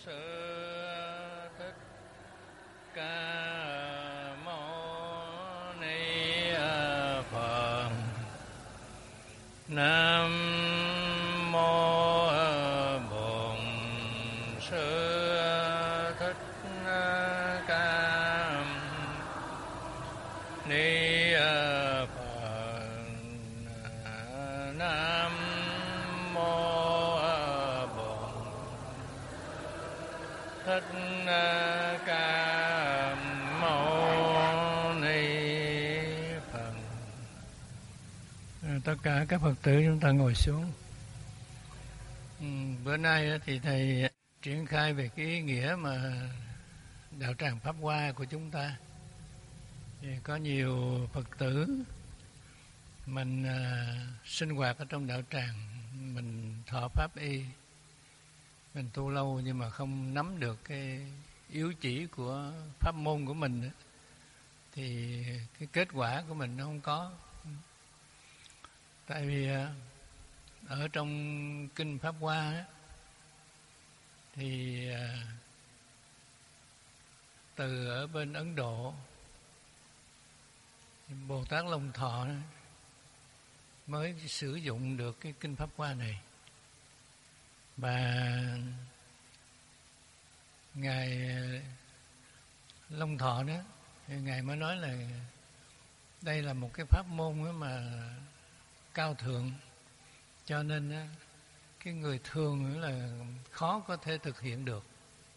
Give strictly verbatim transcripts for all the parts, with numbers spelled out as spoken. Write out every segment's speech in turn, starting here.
Sư Thích Ca Mâu Ni Phật. Nam mô Bổn Sư Thích Ca Ni Phật. Nam mô Bổn Thích Ca Mâu Ni Phật. Tất cả các Phật tử chúng ta ngồi xuống. Ừ, bữa nay thì thầy triển khai về cái ý nghĩa mà đạo tràng Pháp Hoa của chúng ta. Thì có nhiều Phật tử mình à, sinh hoạt ở trong đạo tràng, mình thọ pháp y, mình tu lâu nhưng mà không nắm được cái yếu chỉ của pháp môn của mình, thì cái kết quả của mình nó không có. Tại vì ở trong kinh Pháp Hoa thì từ ở bên Ấn Độ, Bồ Tát Long Thọ mới sử dụng được cái kinh Pháp Hoa này. Và Ngài Long Thọ đó, Ngài mới nói là đây là một cái pháp môn mà cao thượng, cho nên cái người thường là khó có thể thực hiện được.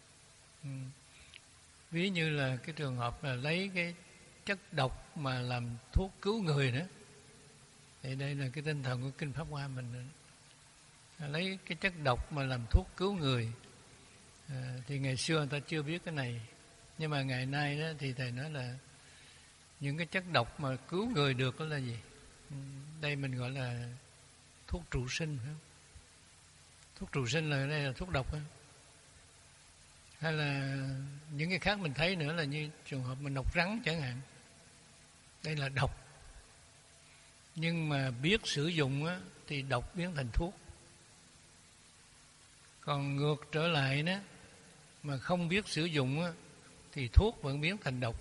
Ví như là cái trường hợp là lấy cái chất độc mà làm thuốc cứu người nữa, thì đây là cái tinh thần của kinh Pháp Hoa mình. Lấy cái chất độc mà làm thuốc cứu người, à, thì ngày xưa người ta chưa biết cái này, nhưng mà ngày nay đó thì thầy nói là những cái chất độc mà cứu người được đó là gì? Đây mình gọi là thuốc trụ sinh, phải không? Thuốc trụ sinh là đây là thuốc độc không? Hay là những cái khác mình thấy nữa là như trường hợp mình độc rắn chẳng hạn, đây là độc, nhưng mà biết sử dụng á, thì độc biến thành thuốc. Còn ngược trở lại đó, mà không biết sử dụng á, thì thuốc vẫn biến thành độc.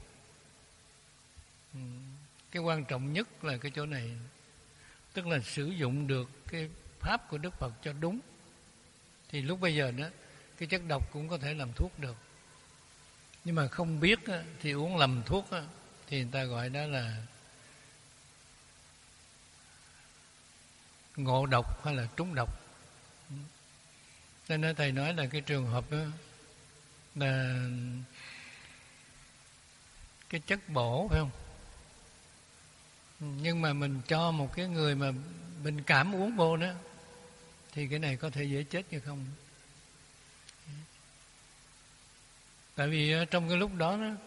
Cái quan trọng nhất là cái chỗ này, tức là sử dụng được cái pháp của Đức Phật cho đúng, thì lúc bây giờ đó cái chất độc cũng có thể làm thuốc được. Nhưng mà không biết á, thì uống lầm thuốc á, thì người ta gọi đó là ngộ độc hay là trúng độc. Nên đó, thầy nói là cái trường hợp đó là cái chất bổ, phải không? Nhưng mà mình cho một cái người mà mình cảm uống vô đó, thì cái này có thể dễ chết như không. Tại vì trong cái lúc đó đó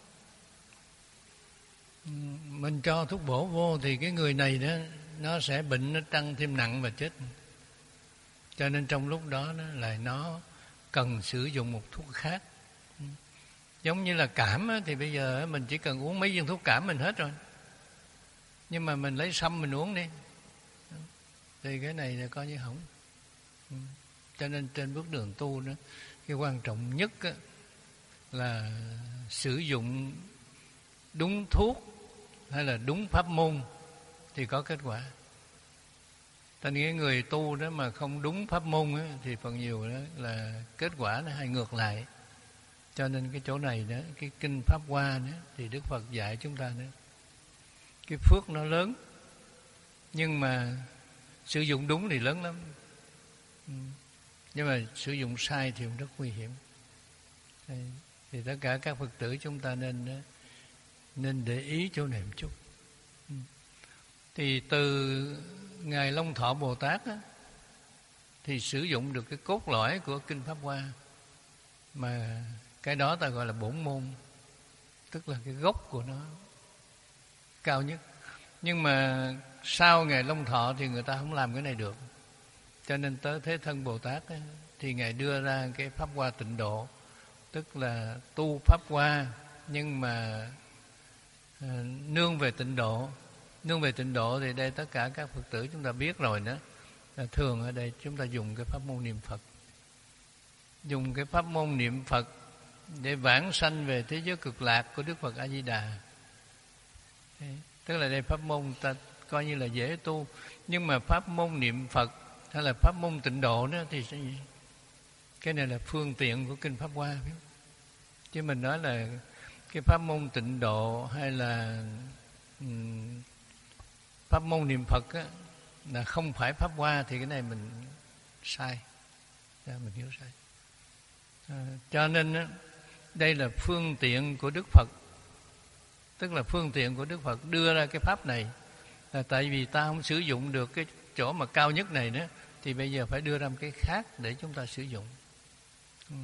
mình cho thuốc bổ vô, thì cái người này đó nó sẽ bệnh, nó tăng thêm nặng và chết. Cho nên trong lúc đó, đó là nó cần sử dụng một thuốc khác. Giống như là cảm á, thì bây giờ mình chỉ cần uống mấy viên thuốc cảm mình hết rồi. Nhưng mà mình lấy sâm mình uống đi, thì cái này là coi như hỏng. Cho nên trên bước đường tu đó, cái quan trọng nhất á, là sử dụng đúng thuốc hay là đúng pháp môn thì có kết quả. Thành cái người tu đó mà không đúng pháp môn á, thì phần nhiều đó là kết quả nó hay ngược lại. Cho nên cái chỗ này đó, cái kinh Pháp Hoa đó, thì Đức Phật dạy chúng ta nữa, cái phước nó lớn, nhưng mà sử dụng đúng thì lớn lắm, nhưng mà sử dụng sai thì cũng rất nguy hiểm. Thì tất cả các Phật tử chúng ta nên nên để ý chỗ này một chút. Thì từ Ngài Long Thọ Bồ Tát á, thì sử dụng được cái cốt lõi của kinh Pháp Hoa, mà cái đó ta gọi là bổn môn, tức là cái gốc của nó cao nhất. Nhưng mà sau Ngài Long Thọ thì người ta không làm cái này được. Cho nên tới Thế Thân Bồ Tát á, thì Ngài đưa ra cái Pháp Hoa Tịnh Độ, tức là tu Pháp Hoa nhưng mà à, nương về tịnh độ. Nương về tịnh độ thì đây tất cả các Phật tử chúng ta biết rồi đó. Thường ở đây chúng ta dùng cái pháp môn niệm Phật. dùng cái pháp môn niệm Phật để vãng sanh về thế giới cực lạc của Đức Phật A Di Đà. Tức là đây pháp môn ta coi như là dễ tu, nhưng mà pháp môn niệm Phật hay là pháp môn tịnh độ đó thì sẽ gì? Cái này là phương tiện của kinh Pháp Hoa, chứ mình nói là cái pháp môn tịnh độ hay là um, pháp môn niệm Phật á, là không phải Pháp Hoa thì cái này mình sai, mình hiểu sai. À, cho nên á, đây là phương tiện của Đức Phật, tức là phương tiện của Đức Phật đưa ra cái pháp này. Là tại vì ta không sử dụng được cái chỗ mà cao nhất này nữa, thì bây giờ phải đưa ra một cái khác để chúng ta sử dụng. Ừ.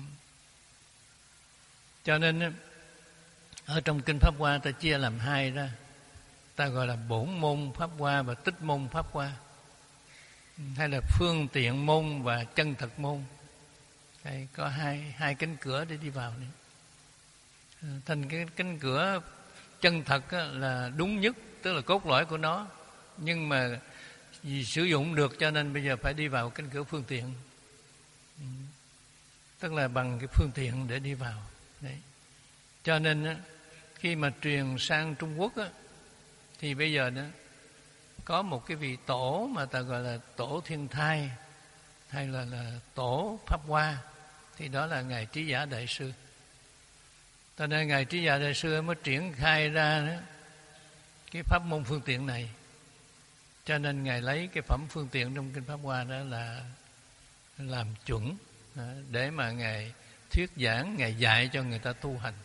Cho nên ở trong kinh Pháp Hoa ta chia làm hai ra, ta gọi là bổn môn Pháp Hoa và tích môn Pháp Hoa, hay là phương tiện môn và chân thật môn. Đây, có hai hai cánh cửa để đi vào này. Thành cái cánh cửa chân thật là đúng nhất, tức là cốt lõi của nó, nhưng mà vì sử dụng được cho nên bây giờ phải đi vào cánh cửa phương tiện, tức là bằng cái phương tiện để đi vào. Đấy. Cho nên khi mà truyền sang Trung Quốc á, thì bây giờ đó có một cái vị tổ mà ta gọi là tổ Thiên Thai hay là, là tổ Pháp Hoa, thì đó là Ngài Trí Giả Đại Sư. Cho nên Ngài Trí Giả Đại Sư mới triển khai ra đó, cái pháp môn phương tiện này. Cho nên Ngài lấy cái phẩm phương tiện trong kinh Pháp Hoa đó là làm chuẩn để mà Ngài thuyết giảng, Ngài dạy cho người ta tu hành,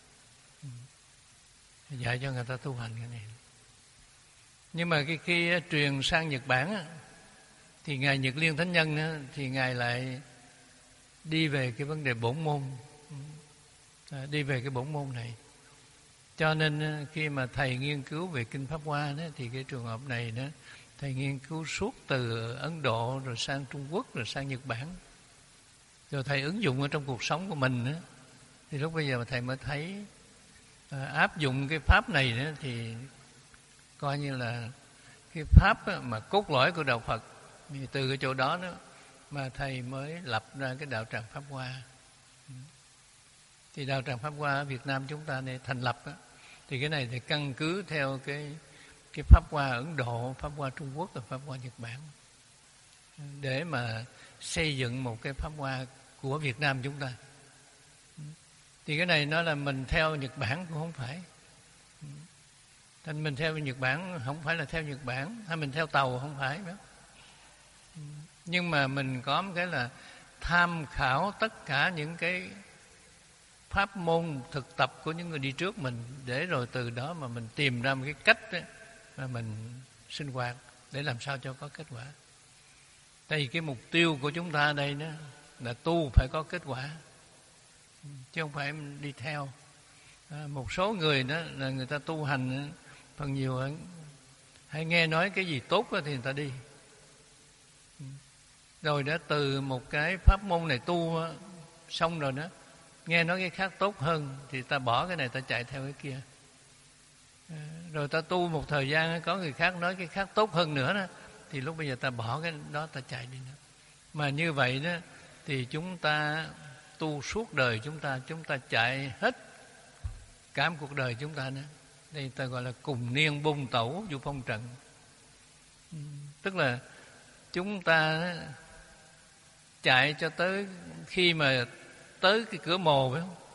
dạy cho người ta tu hành cái này. Nhưng mà khi, khi truyền sang Nhật Bản thì Ngài Nhật Liên Thánh Nhân thì Ngài lại đi về cái vấn đề bổn môn, đi về cái bổn môn này. Cho nên khi mà thầy nghiên cứu về kinh Pháp Hoa đó, thì cái trường hợp này đó, thầy nghiên cứu suốt từ Ấn Độ rồi sang Trung Quốc rồi sang Nhật Bản, rồi thầy ứng dụng ở trong cuộc sống của mình đó. Thì lúc bây giờ mà thầy mới thấy à, áp dụng cái pháp này đó, thì coi như là cái pháp đó, mà cốt lõi của đạo Phật. Thì từ cái chỗ đó đó mà thầy mới lập ra cái đạo tràng Pháp Hoa. Thì đạo tràng Pháp Hoa ở Việt Nam chúng ta này thành lập đó, thì cái này thì căn cứ theo cái cái Pháp Hoa Ấn Độ, Pháp Hoa Trung Quốc và Pháp Hoa Nhật Bản, để mà xây dựng một cái Pháp Hoa của Việt Nam chúng ta. Thì cái này nói là mình theo Nhật Bản cũng không phải. Thành mình theo Nhật Bản không phải là theo Nhật Bản, hay mình theo tàu không phải nữa. Nhưng mà mình có một cái là tham khảo tất cả những cái pháp môn thực tập của những người đi trước mình, để rồi từ đó mà mình tìm ra một cái cách đó, mà mình sinh hoạt để làm sao cho có kết quả. Tại vì cái mục tiêu của chúng ta đây đó là tu phải có kết quả, chứ không phải đi theo. À, một số người đó là người ta tu hành phần nhiều hay nghe nói cái gì tốt thì người ta đi, rồi đã từ một cái pháp môn này tu xong rồi đó, nghe nói cái khác tốt hơn thì ta bỏ cái này ta chạy theo cái kia. À, rồi ta tu một thời gian có người khác nói cái khác tốt hơn nữa đó, thì lúc bây giờ ta bỏ cái đó ta chạy đi nữa. Mà như vậy đó thì chúng ta tu suốt đời chúng ta, chúng ta chạy hết cả một cuộc đời chúng ta nữa. Đây ta gọi là cùng niên bôn tẩu du phong trận. Tức là chúng ta chạy cho tới khi mà tới cái cửa mồ, phải không?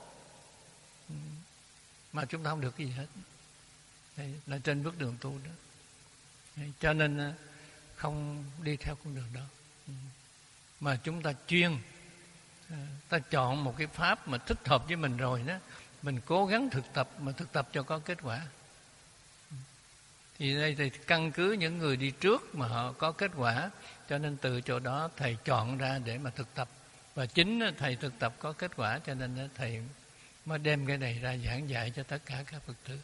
Mà chúng ta không được cái gì hết. Đây là trên bước đường tu đó. Đây, cho nên không đi theo con đường đó, mà chúng ta chuyên, ta chọn một cái pháp mà thích hợp với mình rồi đó, mình cố gắng thực tập, mà thực tập cho có kết quả. Thì đây thì căn cứ những người đi trước mà họ có kết quả, cho nên từ chỗ đó thầy chọn ra để mà thực tập. Và chính thầy thực tập có kết quả, cho nên thầy mới đem cái này ra giảng dạy cho tất cả các Phật tử.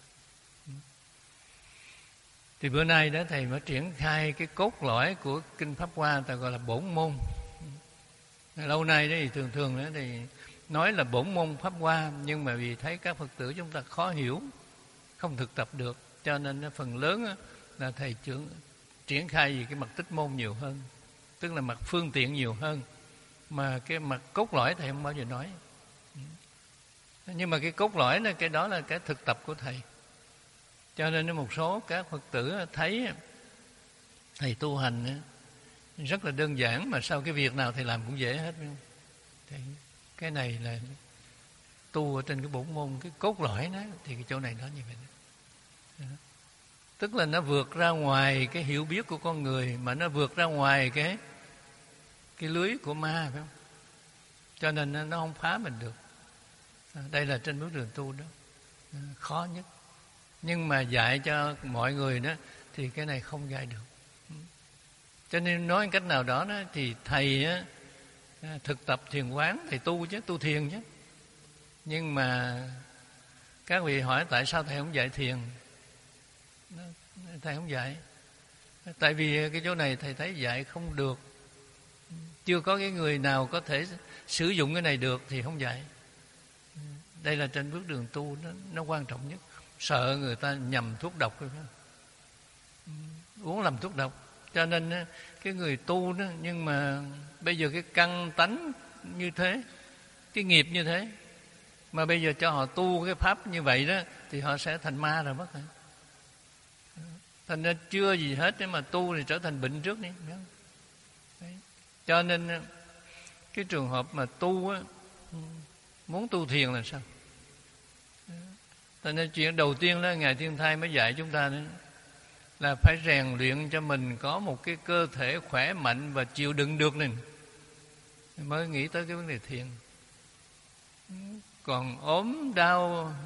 Thì bữa nay đó thầy mới triển khai cái cốt lõi của kinh Pháp Hoa, ta gọi là bổn môn. Lâu nay đó thì thường thường đó thì nói là bổn môn Pháp Hoa, nhưng mà vì thấy các Phật tử chúng ta khó hiểu, không thực tập được, cho nên phần lớn là thầy trưởng triển khai về cái mặt tích môn nhiều hơn, tức là mặt phương tiện nhiều hơn. mà cái mặt cốt lõi thầy không bao giờ nói. Nhưng mà cái cốt lõi là cái đó là cái thực tập của thầy. Cho nên một số các Phật tử thấy thầy tu hành rất là đơn giản, mà sau cái việc nào thầy làm cũng dễ hết. Thì cái này là tu ở trên cái bổn môn, cái cốt lõi đó, thì cái chỗ này nó như vậy đó. Tức là nó vượt ra ngoài cái hiểu biết của con người, mà nó vượt ra ngoài cái cái lưới của ma, phải không? Cho nên nó không phá mình được. Đây là trên bước đường tu đó, khó nhất. Nhưng mà dạy cho mọi người đó thì cái này không dạy được. Cho nên nói cách nào đó, đó thì thầy á, thực tập thiền quán, thầy tu chứ, tu thiền chứ. Nhưng mà các vị hỏi tại sao thầy không dạy thiền? Thầy không dạy. Tại vì cái chỗ này thầy thấy dạy không được. Chưa có cái người nào có thể sử dụng cái này được thì không dạy. Đây là trên bước đường tu, nó, nó quan trọng nhất. Sợ người ta nhầm thuốc độc, phải không? Uống làm thuốc độc. Cho nên cái người tu đó, nhưng mà bây giờ cái căn tánh như thế, cái nghiệp như thế, mà bây giờ cho họ tu cái pháp như vậy đó, thì họ sẽ thành ma rồi mất rồi. Thành ra chưa gì hết, mà tu thì trở thành bệnh trước đi. Đấy. Cho nên cái trường hợp mà tu á, muốn tu thiền là sao? Thành ra chuyện đầu tiên đó Ngài Thiên Thai mới dạy chúng ta đó, là phải rèn luyện cho mình có một cái cơ thể khỏe mạnh và chịu đựng được này, mới nghĩ tới cái vấn đề thiền. Còn ốm đau,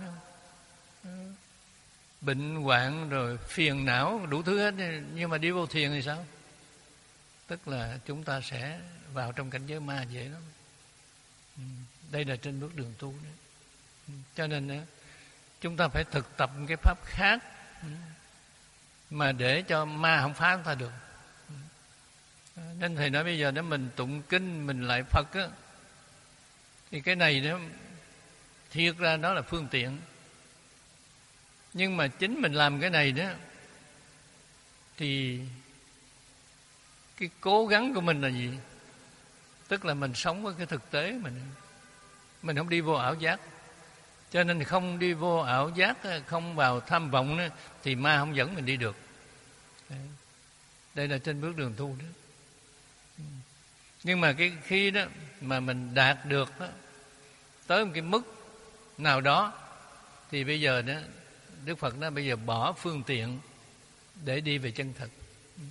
bệnh hoạn rồi phiền não đủ thứ hết, nhưng mà đi vô thiền thì sao? Tức là chúng ta sẽ vào trong cảnh giới ma dễ lắm. Đây là trên bước đường tu đấy. Cho nên chúng ta phải thực tập cái pháp khác mà để cho ma không phá chúng ta được. Nên thầy nói bây giờ nếu mình tụng kinh, mình lại Phật á, thì cái này đó thiệt ra đó là phương tiện. Nhưng mà chính mình làm cái này đó thì cái cố gắng của mình là gì? Tức là mình sống với cái thực tế mình. Mình không đi vô ảo giác. Cho nên không đi vô ảo giác, không vào tham vọng nữa, thì ma không dẫn mình đi được. Đây là trên bước đường tu đó. Nhưng mà cái khi đó mà mình đạt được đó, tới một cái mức nào đó, thì bây giờ đó Đức Phật nói bây giờ bỏ phương tiện để đi về chân thật.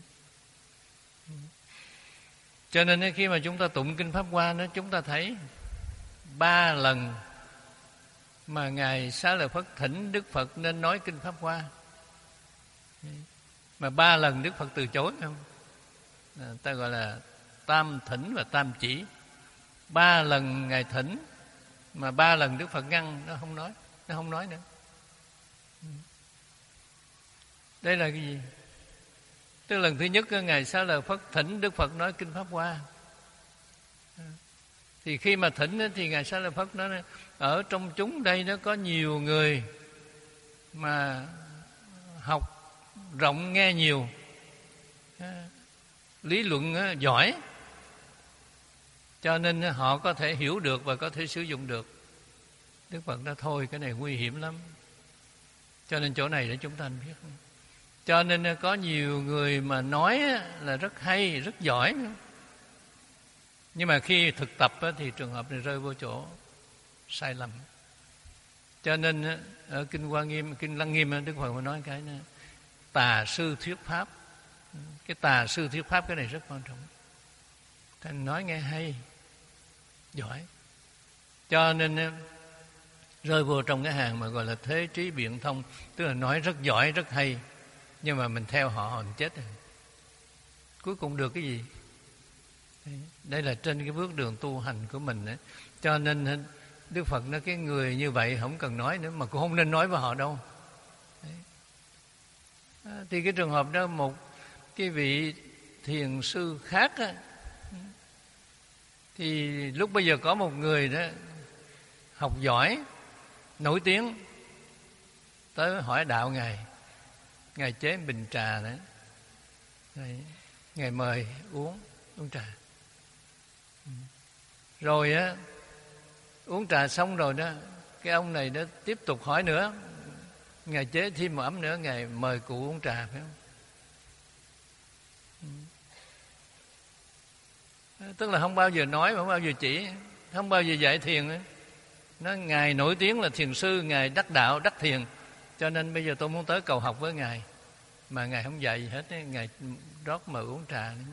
Cho nên khi mà chúng ta tụng kinh Pháp Hoa đó, chúng ta thấy ba lần mà Ngài Xá Lợi Phất thỉnh Đức Phật nên nói kinh Pháp Hoa, mà ba lần Đức Phật từ chối, không? À, ta gọi là tam thỉnh và tam chỉ. Ba lần Ngài thỉnh, mà ba lần Đức Phật ngăn, nó không nói, nó không nói nữa. Đây là cái gì? Tức lần thứ nhất Ngài Xá Lợi Phất thỉnh Đức Phật nói kinh Pháp Hoa. Thì khi mà thỉnh thì Ngài Xá Lợi Phất nói ở trong chúng đây nó có nhiều người mà học rộng nghe nhiều, lý luận giỏi, cho nên họ có thể hiểu được và có thể sử dụng được. Đức Phật nói thôi cái này nguy hiểm lắm, cho nên chỗ này để chúng ta không biết. Cho nên có nhiều người mà nói là rất hay, rất giỏi, nhưng mà khi thực tập thì trường hợp này rơi vô chỗ sai lầm. Cho nên ở kinh Hoa Nghiêm, kinh Lăng Nghiêm, Đức Phật mới nói cái này, tà sư thuyết pháp. Cái tà sư thuyết pháp cái này rất quan trọng. Thành nói nghe hay, giỏi, cho nên rơi vô trong cái hàng mà gọi là thế trí biện thông, tức là nói rất giỏi, rất hay, nhưng mà mình theo họ, họ chết rồi. Cuối cùng được cái gì? Đây là trên cái bước đường tu hành của mình ấy. Cho nên Đức Phật nói cái người như vậy không cần nói nữa, mà cũng không nên nói với họ đâu. À, thì cái trường hợp đó, một cái vị thiền sư khác á, thì lúc bây giờ có một người đó học giỏi, nổi tiếng, tới hỏi đạo Ngài. Ngài chế bình trà đó, Ngài mời uống uống trà. Rồi á, uống trà xong rồi đó, cái ông này đó tiếp tục hỏi nữa. Ngài chế thêm một ấm nữa, Ngài mời cụ uống trà, phải không? Tức là không bao giờ nói, không bao giờ chỉ, không bao giờ dạy thiền ấy. Nó Ngài nổi tiếng là thiền sư, Ngài đắc đạo, đắc thiền, cho nên bây giờ tôi muốn tới cầu học với Ngài. Mà Ngài không dạy gì hết ấy. Ngài rót mời uống trà nữa.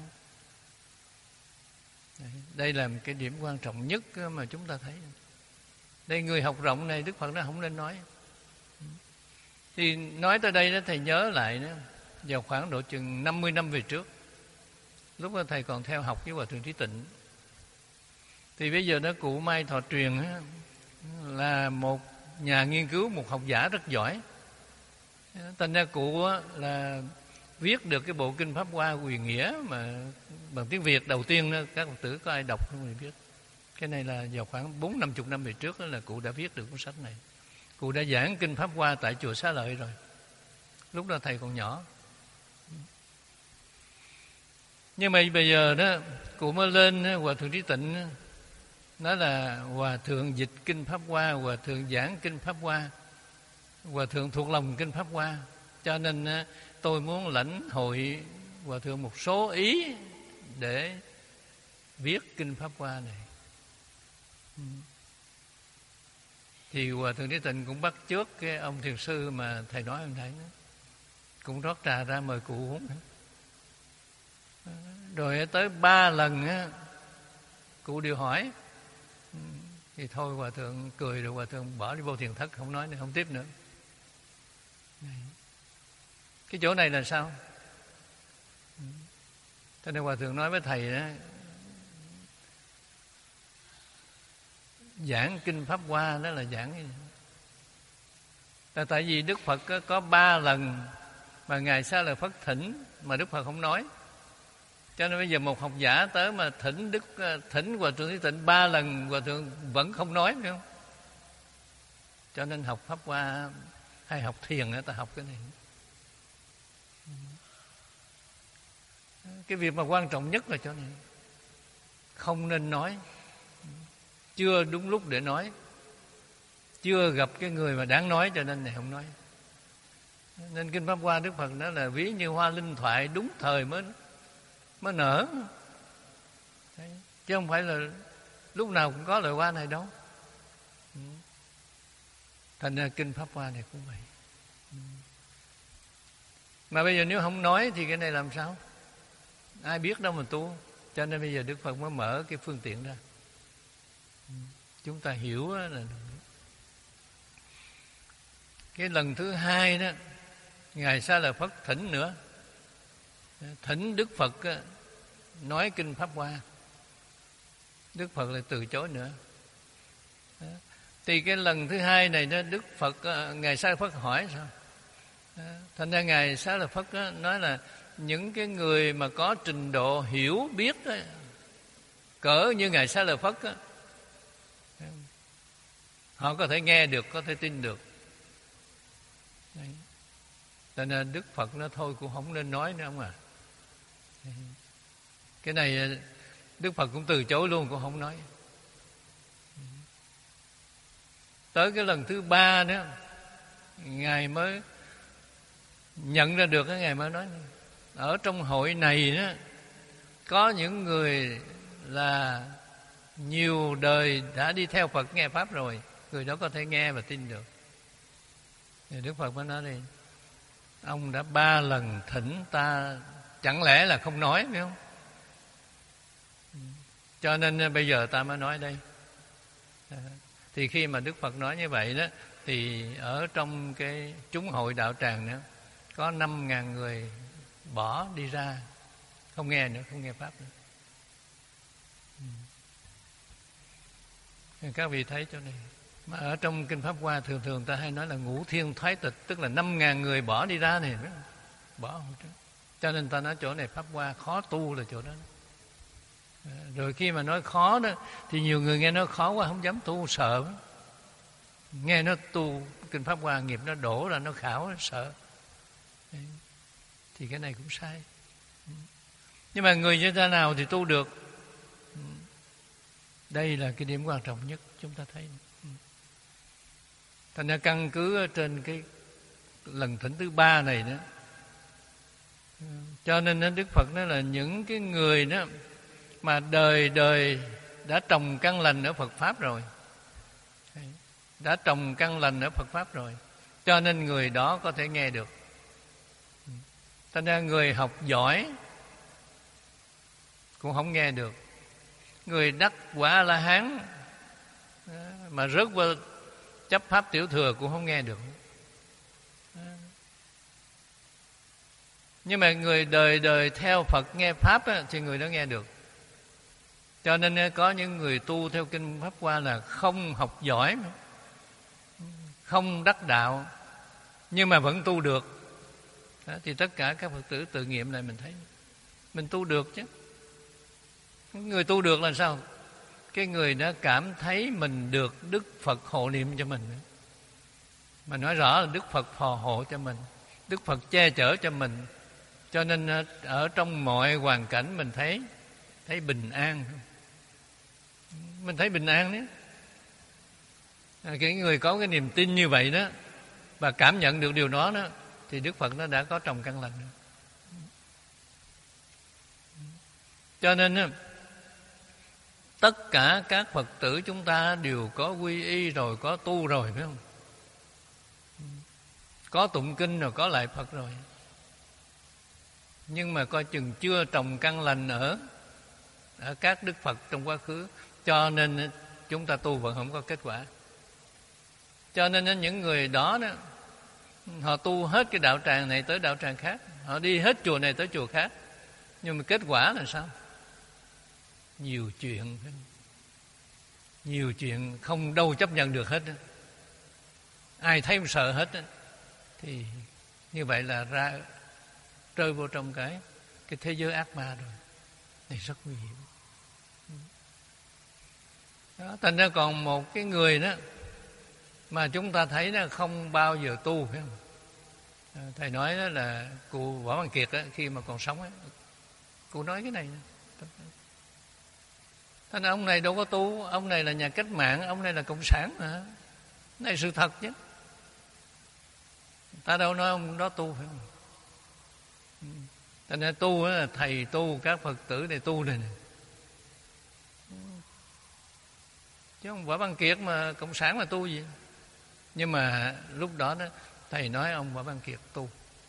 Đây là một cái điểm quan trọng nhất mà chúng ta thấy. Đây, người học rộng này Đức Phật nó không nên nói. Thì nói tới đây đó, thầy nhớ lại đó, vào khoảng độ chừng năm mươi năm về trước, lúc đó thầy còn theo học với Hòa Thượng Trí Tịnh. Thì bây giờ đó cụ Mai Thọ Truyền á, là một nhà nghiên cứu, một học giả rất giỏi. Thành ra cụ á, là viết được cái bộ kinh Pháp Hoa Quyền Nghĩa mà bằng tiếng Việt đầu tiên đó, các Phật tử có ai đọc không thì biết. Cái này là vào khoảng bốn năm chục năm về trước đó, là cụ đã viết được cuốn sách này. Cụ đã giảng kinh Pháp Hoa tại chùa Xá Lợi rồi. Lúc đó thầy còn nhỏ. Nhưng mà bây giờ đó, cụ mới lên, Hòa Thượng Trí Tịnh nói là Hòa Thượng dịch kinh Pháp Hoa, Hòa Thượng giảng kinh Pháp Hoa, Hòa Thượng thuộc lòng kinh Pháp Hoa. Cho nên tôi muốn lãnh hội Hòa Thượng một số ý để viết kinh Pháp Hoa này. Thì Hòa Thượng Trí Tịnh cũng bắt chước cái ông thiền sư mà thầy nói hôm nay đó, cũng rót trà ra mời cụ uống. Rồi tới ba lần á, cụ đều hỏi. Thì thôi Hòa Thượng cười rồi Hòa Thượng bỏ đi vô thiền thất, không nói nữa, không tiếp nữa. Cái chỗ này là sao? Thế nên Hòa Thượng nói với thầy đó, giảng kinh Pháp Hoa đó là giảng cái gì? Là tại vì Đức Phật có ba lần mà Ngài Xá Lợi Phất thỉnh mà Đức Phật không nói. Cho nên bây giờ một học giả tới mà thỉnh Đức thỉnh Hòa Thượng Trí Tịnh ba lần, Hòa Thượng vẫn không nói, phải không? Cho nên học Pháp Hoa hay học thiền nữa, ta học cái này. Cái việc mà quan trọng nhất là chỗ này, không nên nói, chưa đúng lúc để nói, chưa gặp cái người mà đáng nói, cho nên này không nói. Nên kinh Pháp Hoa Đức Phật nói là ví như hoa linh thoại, đúng thời mới mới nở. Đấy. Chứ không phải là lúc nào cũng có loại hoa này đâu. Thành ra kinh Pháp Hoa này cũng vậy. Mà bây giờ nếu không nói thì cái này làm sao? Ai biết đâu mà tu. Cho nên bây giờ Đức Phật mới mở cái phương tiện ra. Chúng ta hiểu là cái lần thứ hai đó, Ngài Xá Lợi Phất thỉnh nữa, thỉnh Đức Phật nói kinh Pháp Hoa. Đức Phật lại từ chối nữa. Thì cái lần thứ hai này đó, Đức Phật, Ngài Xá Lợi Phất hỏi sao? Thành ra Ngài Xá Lợi Phất nói là những cái người mà có trình độ hiểu biết đó, cỡ như Ngài Xá Lợi Phất đó, họ có thể nghe được, có thể tin được. Đấy. Cho nên Đức Phật nói thôi cũng không nên nói nữa, không à. Cái này Đức Phật cũng từ chối luôn, cũng không nói. Tới cái lần thứ ba đó, Ngài mới nhận ra được, cái Ngài mới nói ở trong hội này đó, có những người là nhiều đời đã đi theo Phật nghe Pháp rồi, người đó có thể nghe và tin được. Thì Đức Phật mới nói đi, ông đã ba lần thỉnh ta, chẳng lẽ là không nói, phải không? Cho nên bây giờ ta mới nói đây. Thì khi mà Đức Phật nói như vậy đó, thì ở trong cái chúng hội đạo tràng nữa, có năm ngàn người bỏ đi ra, không nghe nữa, không nghe Pháp nữa. Các vị thấy chỗ này. Mà ở trong kinh Pháp Hoa thường thường ta hay nói là ngũ thiên thoái tịch, tức là năm ngàn người bỏ đi ra này, bỏ. Cho nên ta nói chỗ này Pháp Hoa khó tu là chỗ đó. Rồi khi mà nói khó đó, thì nhiều người nghe nói khó quá không dám tu, sợ. Nghe nó tu kinh Pháp Hoa nghiệp nó đổ ra, nó khảo, nó sợ. Thì cái này cũng sai. Nhưng mà người như thế nào thì tu được? Đây là cái điểm quan trọng nhất chúng ta thấy. Thành ra căn cứ trên cái lần thỉnh thứ ba này đó, cho nên Đức Phật nói là những cái người đó mà đời đời đã trồng căn lành ở Phật Pháp rồi, đã trồng căn lành ở Phật Pháp rồi, cho nên người đó có thể nghe được. Thành ra người học giỏi cũng không nghe được. Người đắc quả A-la-hán mà rớt qua chấp pháp tiểu thừa cũng không nghe được. Nhưng mà người đời đời theo Phật nghe Pháp á, thì người đó nghe được. Cho nên có những người tu theo kinh Pháp Hoa là không học giỏi, không đắc đạo, nhưng mà vẫn tu được. Đó, thì tất cả các Phật tử tự nghiệm này mình thấy mình tu được chứ. Người tu được là sao? Cái người đó cảm thấy mình được Đức Phật hộ niệm cho mình. Mà nói rõ là Đức Phật phò hộ cho mình, Đức Phật che chở cho mình. Cho nên ở trong mọi hoàn cảnh mình thấy thấy bình an. Mình thấy bình an đấy. À, cái người có cái niềm tin như vậy đó và cảm nhận được điều đó đó, thì Đức Phật nó đã có trồng căn lành. Cho nên tất cả các Phật tử chúng ta đều có quy y rồi, có tu rồi, phải không? Có tụng kinh rồi, có lại Phật rồi. Nhưng mà coi chừng chưa trồng căn lành ở ở các Đức Phật trong quá khứ, cho nên chúng ta tu vẫn không có kết quả. Cho nên những người đó đó, họ tu hết cái đạo tràng này tới đạo tràng khác, họ đi hết chùa này tới chùa khác, nhưng mà kết quả là sao? Nhiều chuyện, nhiều chuyện không đâu chấp nhận được hết. Ai thấy cũng sợ hết. Thì như vậy là ra rơi vô trong cái cái thế giới ác ma rồi. Này rất nguy hiểm. Đó, thành ra còn một cái người đó mà chúng ta thấy nó không bao giờ tu, phải không? Thầy nói đó là cụ Võ Văn Kiệt đó, khi mà còn sống ấy, cụ nói cái này. Thế nên ông này đâu có tu, ông này là nhà cách mạng, ông này là cộng sản mà. Cái này sự thật chứ. Ta đâu nói ông đó tu, phải không? Thành ra tu là thầy tu, các Phật tử này tu này nè. Chứ ông Võ Văn Kiệt mà cộng sản là tu gì? Nhưng mà lúc đó đó thầy nói ông Võ Văn Kiệt tu.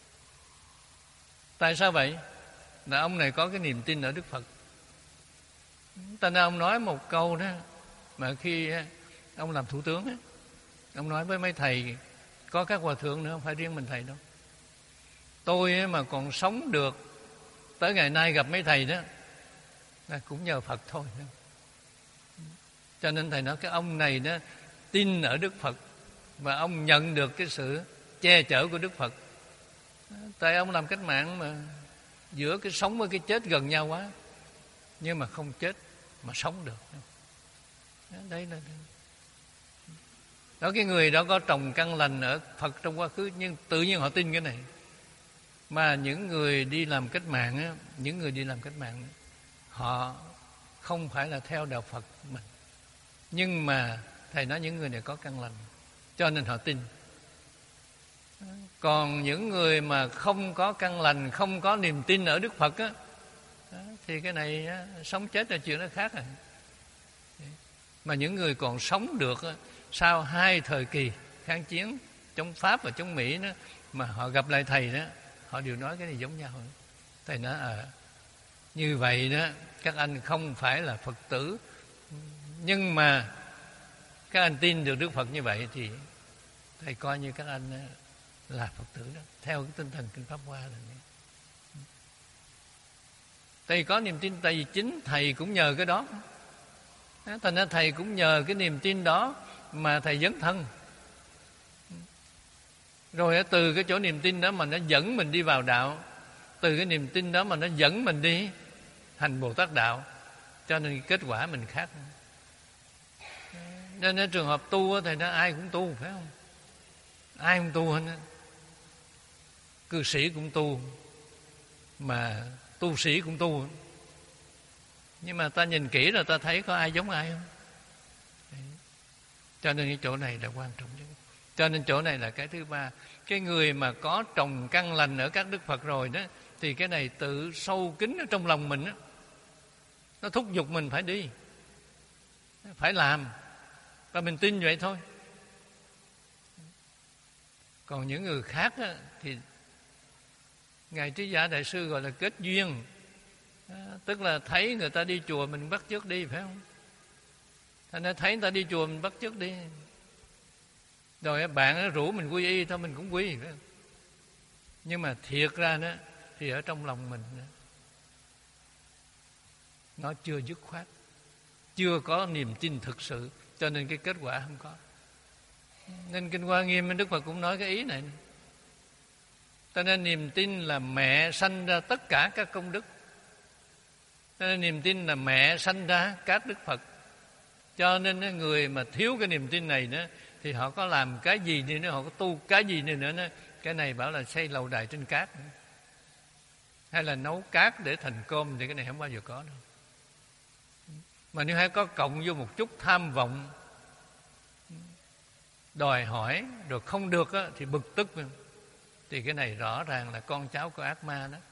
Tại sao vậy? Là ông này có cái niềm tin ở Đức Phật. Thành ra ông nói một câu đó, mà khi ông làm thủ tướng ấy, ông nói với mấy thầy, có các hòa thượng nữa, không phải riêng mình thầy đâu. Tôi mà còn sống được tới ngày nay gặp mấy thầy đó là cũng nhờ Phật thôi. Cho nên thầy nói cái ông này đó tin ở Đức Phật, và ông nhận được cái sự che chở của Đức Phật. Tại ông làm cách mạng mà giữa cái sống với cái chết gần nhau quá, nhưng mà không chết mà sống được. Đấy là đó, cái người đó có trồng căn lành ở Phật trong quá khứ, nhưng tự nhiên họ tin cái này. Mà những người đi làm cách mạng á, những người đi làm cách mạng á, họ không phải là theo đạo Phật mình, nhưng mà thầy nói những người này có căn lành, cho nên họ tin. Còn những người mà không có căn lành, không có niềm tin ở Đức Phật á, thì cái này á, sống chết là chuyện nó khác rồi. Mà những người còn sống được á, sau hai thời kỳ kháng chiến chống Pháp và chống Mỹ đó, mà họ gặp lại thầy đó, họ đều nói cái này giống nhau. Thầy nói à, như vậy đó, các anh không phải là Phật tử, nhưng mà các anh tin được Đức Phật như vậy thì thầy coi như các anh là Phật tử đó, theo cái tinh thần kinh Pháp Hoa là này. Thầy có niềm tin, tại vì chính thầy cũng nhờ cái đó. Thành ra thầy cũng nhờ cái niềm tin đó mà thầy dấn thân. Rồi từ cái chỗ niềm tin đó mà nó dẫn mình đi vào đạo, từ cái niềm tin đó mà nó dẫn mình đi hành Bồ Tát đạo, cho nên kết quả mình khác. Nênในtrường hợp tu thì nó ai cũng tu, phải không? Ai cũng tu hết. Cư sĩ cũng tu, mà tu sĩ cũng tu. Nhưng mà ta nhìn kỹ rồi ta thấy có ai giống ai không? Cho nên cái chỗ này là quan trọng nhất. Cho nên chỗ này là cái thứ ba. Cái người mà có trồng căn lành ở các Đức Phật rồi đó, thì cái này tự sâu kín ở trong lòng mình đó. Nó thúc giục mình phải đi, phải làm, và mình tin vậy thôi. Còn những người khác á, thì Ngài Trí Giả Đại Sư gọi là kết duyên. À, tức là thấy người ta đi chùa mình bắt chước đi, phải không? Thành ra thấy người ta đi chùa mình bắt chước đi. Rồi bạn nó rủ mình quy y thôi mình cũng quy, phải không? Nhưng mà thiệt ra đó thì ở trong lòng mình đó, nó chưa dứt khoát, chưa có niềm tin thực sự, cho nên cái kết quả không có. Nên Kinh Hoa Nghiêm Đức Phật cũng nói cái ý này. Cho nên niềm tin là mẹ sanh ra tất cả các công đức. Cho nên niềm tin là mẹ sanh ra các Đức Phật. Cho nên người mà thiếu cái niềm tin này nữa, thì họ có làm cái gì đi nữa, họ có tu cái gì đi nữa, nữa cái này bảo là xây lầu đài trên cát, hay là nấu cát để thành cơm, thì cái này không bao giờ có đâu. Mà nếu hay có cộng vô một chút tham vọng, đòi hỏi rồi không được á, thì bực tức, thì cái này rõ ràng là con cháu của ác ma đó.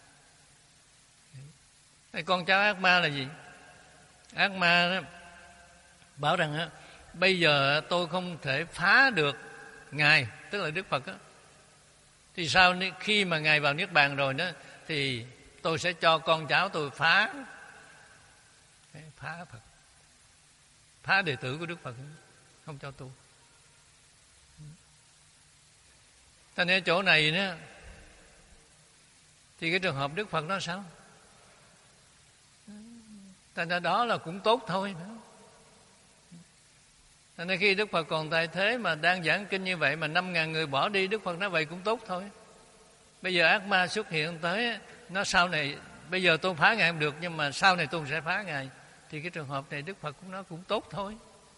Cái con cháu ác ma là gì? Ác ma đó bảo rằng á, bây giờ tôi không thể phá được Ngài, tức là Đức Phật á, thì sao khi mà Ngài vào Niết Bàn rồi đó, thì tôi sẽ cho con cháu tôi phá phá Phật, phá đệ tử của Đức Phật, không cho tu. Cho nên chỗ này nữa, thì cái trường hợp Đức Phật nó sao? Thành ra đó là cũng tốt thôi. Thành ra khi Đức Phật còn tại thế mà đang giảng kinh như vậy, mà năm ngàn người bỏ đi, Đức Phật nói vậy cũng tốt thôi. Bây giờ ác ma xuất hiện tới, nó sau này, bây giờ tôi phá Ngài không được, nhưng mà sau này tôi sẽ phá Ngài, thì cái trường hợp này Đức Phật cũng nói cũng tốt thôi.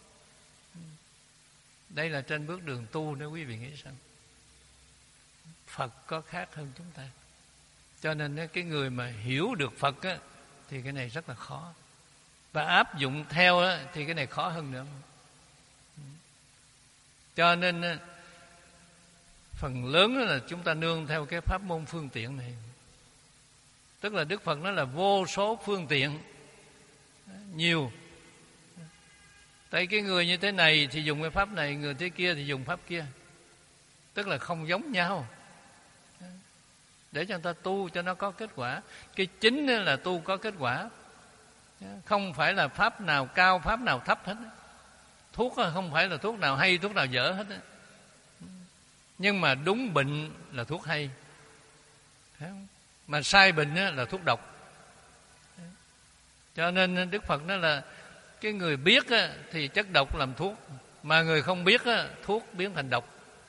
Đây là trên bước đường tu đó, quý vị nghĩ sao? Phật có khác hơn chúng ta. Cho nên cái người mà hiểu được Phật á, thì cái này rất là khó. Và áp dụng theo á, thì cái này khó hơn nữa. Cho nên phần lớn là chúng ta nương theo cái pháp môn phương tiện này. Tức là Đức Phật nói là vô số phương tiện, nhiều. Tại cái người như thế này thì dùng cái pháp này, người thế kia thì dùng pháp kia. Tức là không giống nhau, để cho người ta tu cho nó có kết quả. Cái chính là tu có kết quả, không phải là pháp nào cao, pháp nào thấp hết. Thuốc không phải là thuốc nào hay, thuốc nào dở hết. Nhưng mà đúng bệnh là thuốc hay, mà sai bệnh là thuốc độc. Cho nên Đức Phật nói là cái người biết thì chất độc làm thuốc, mà người không biết thuốc biến thành độc.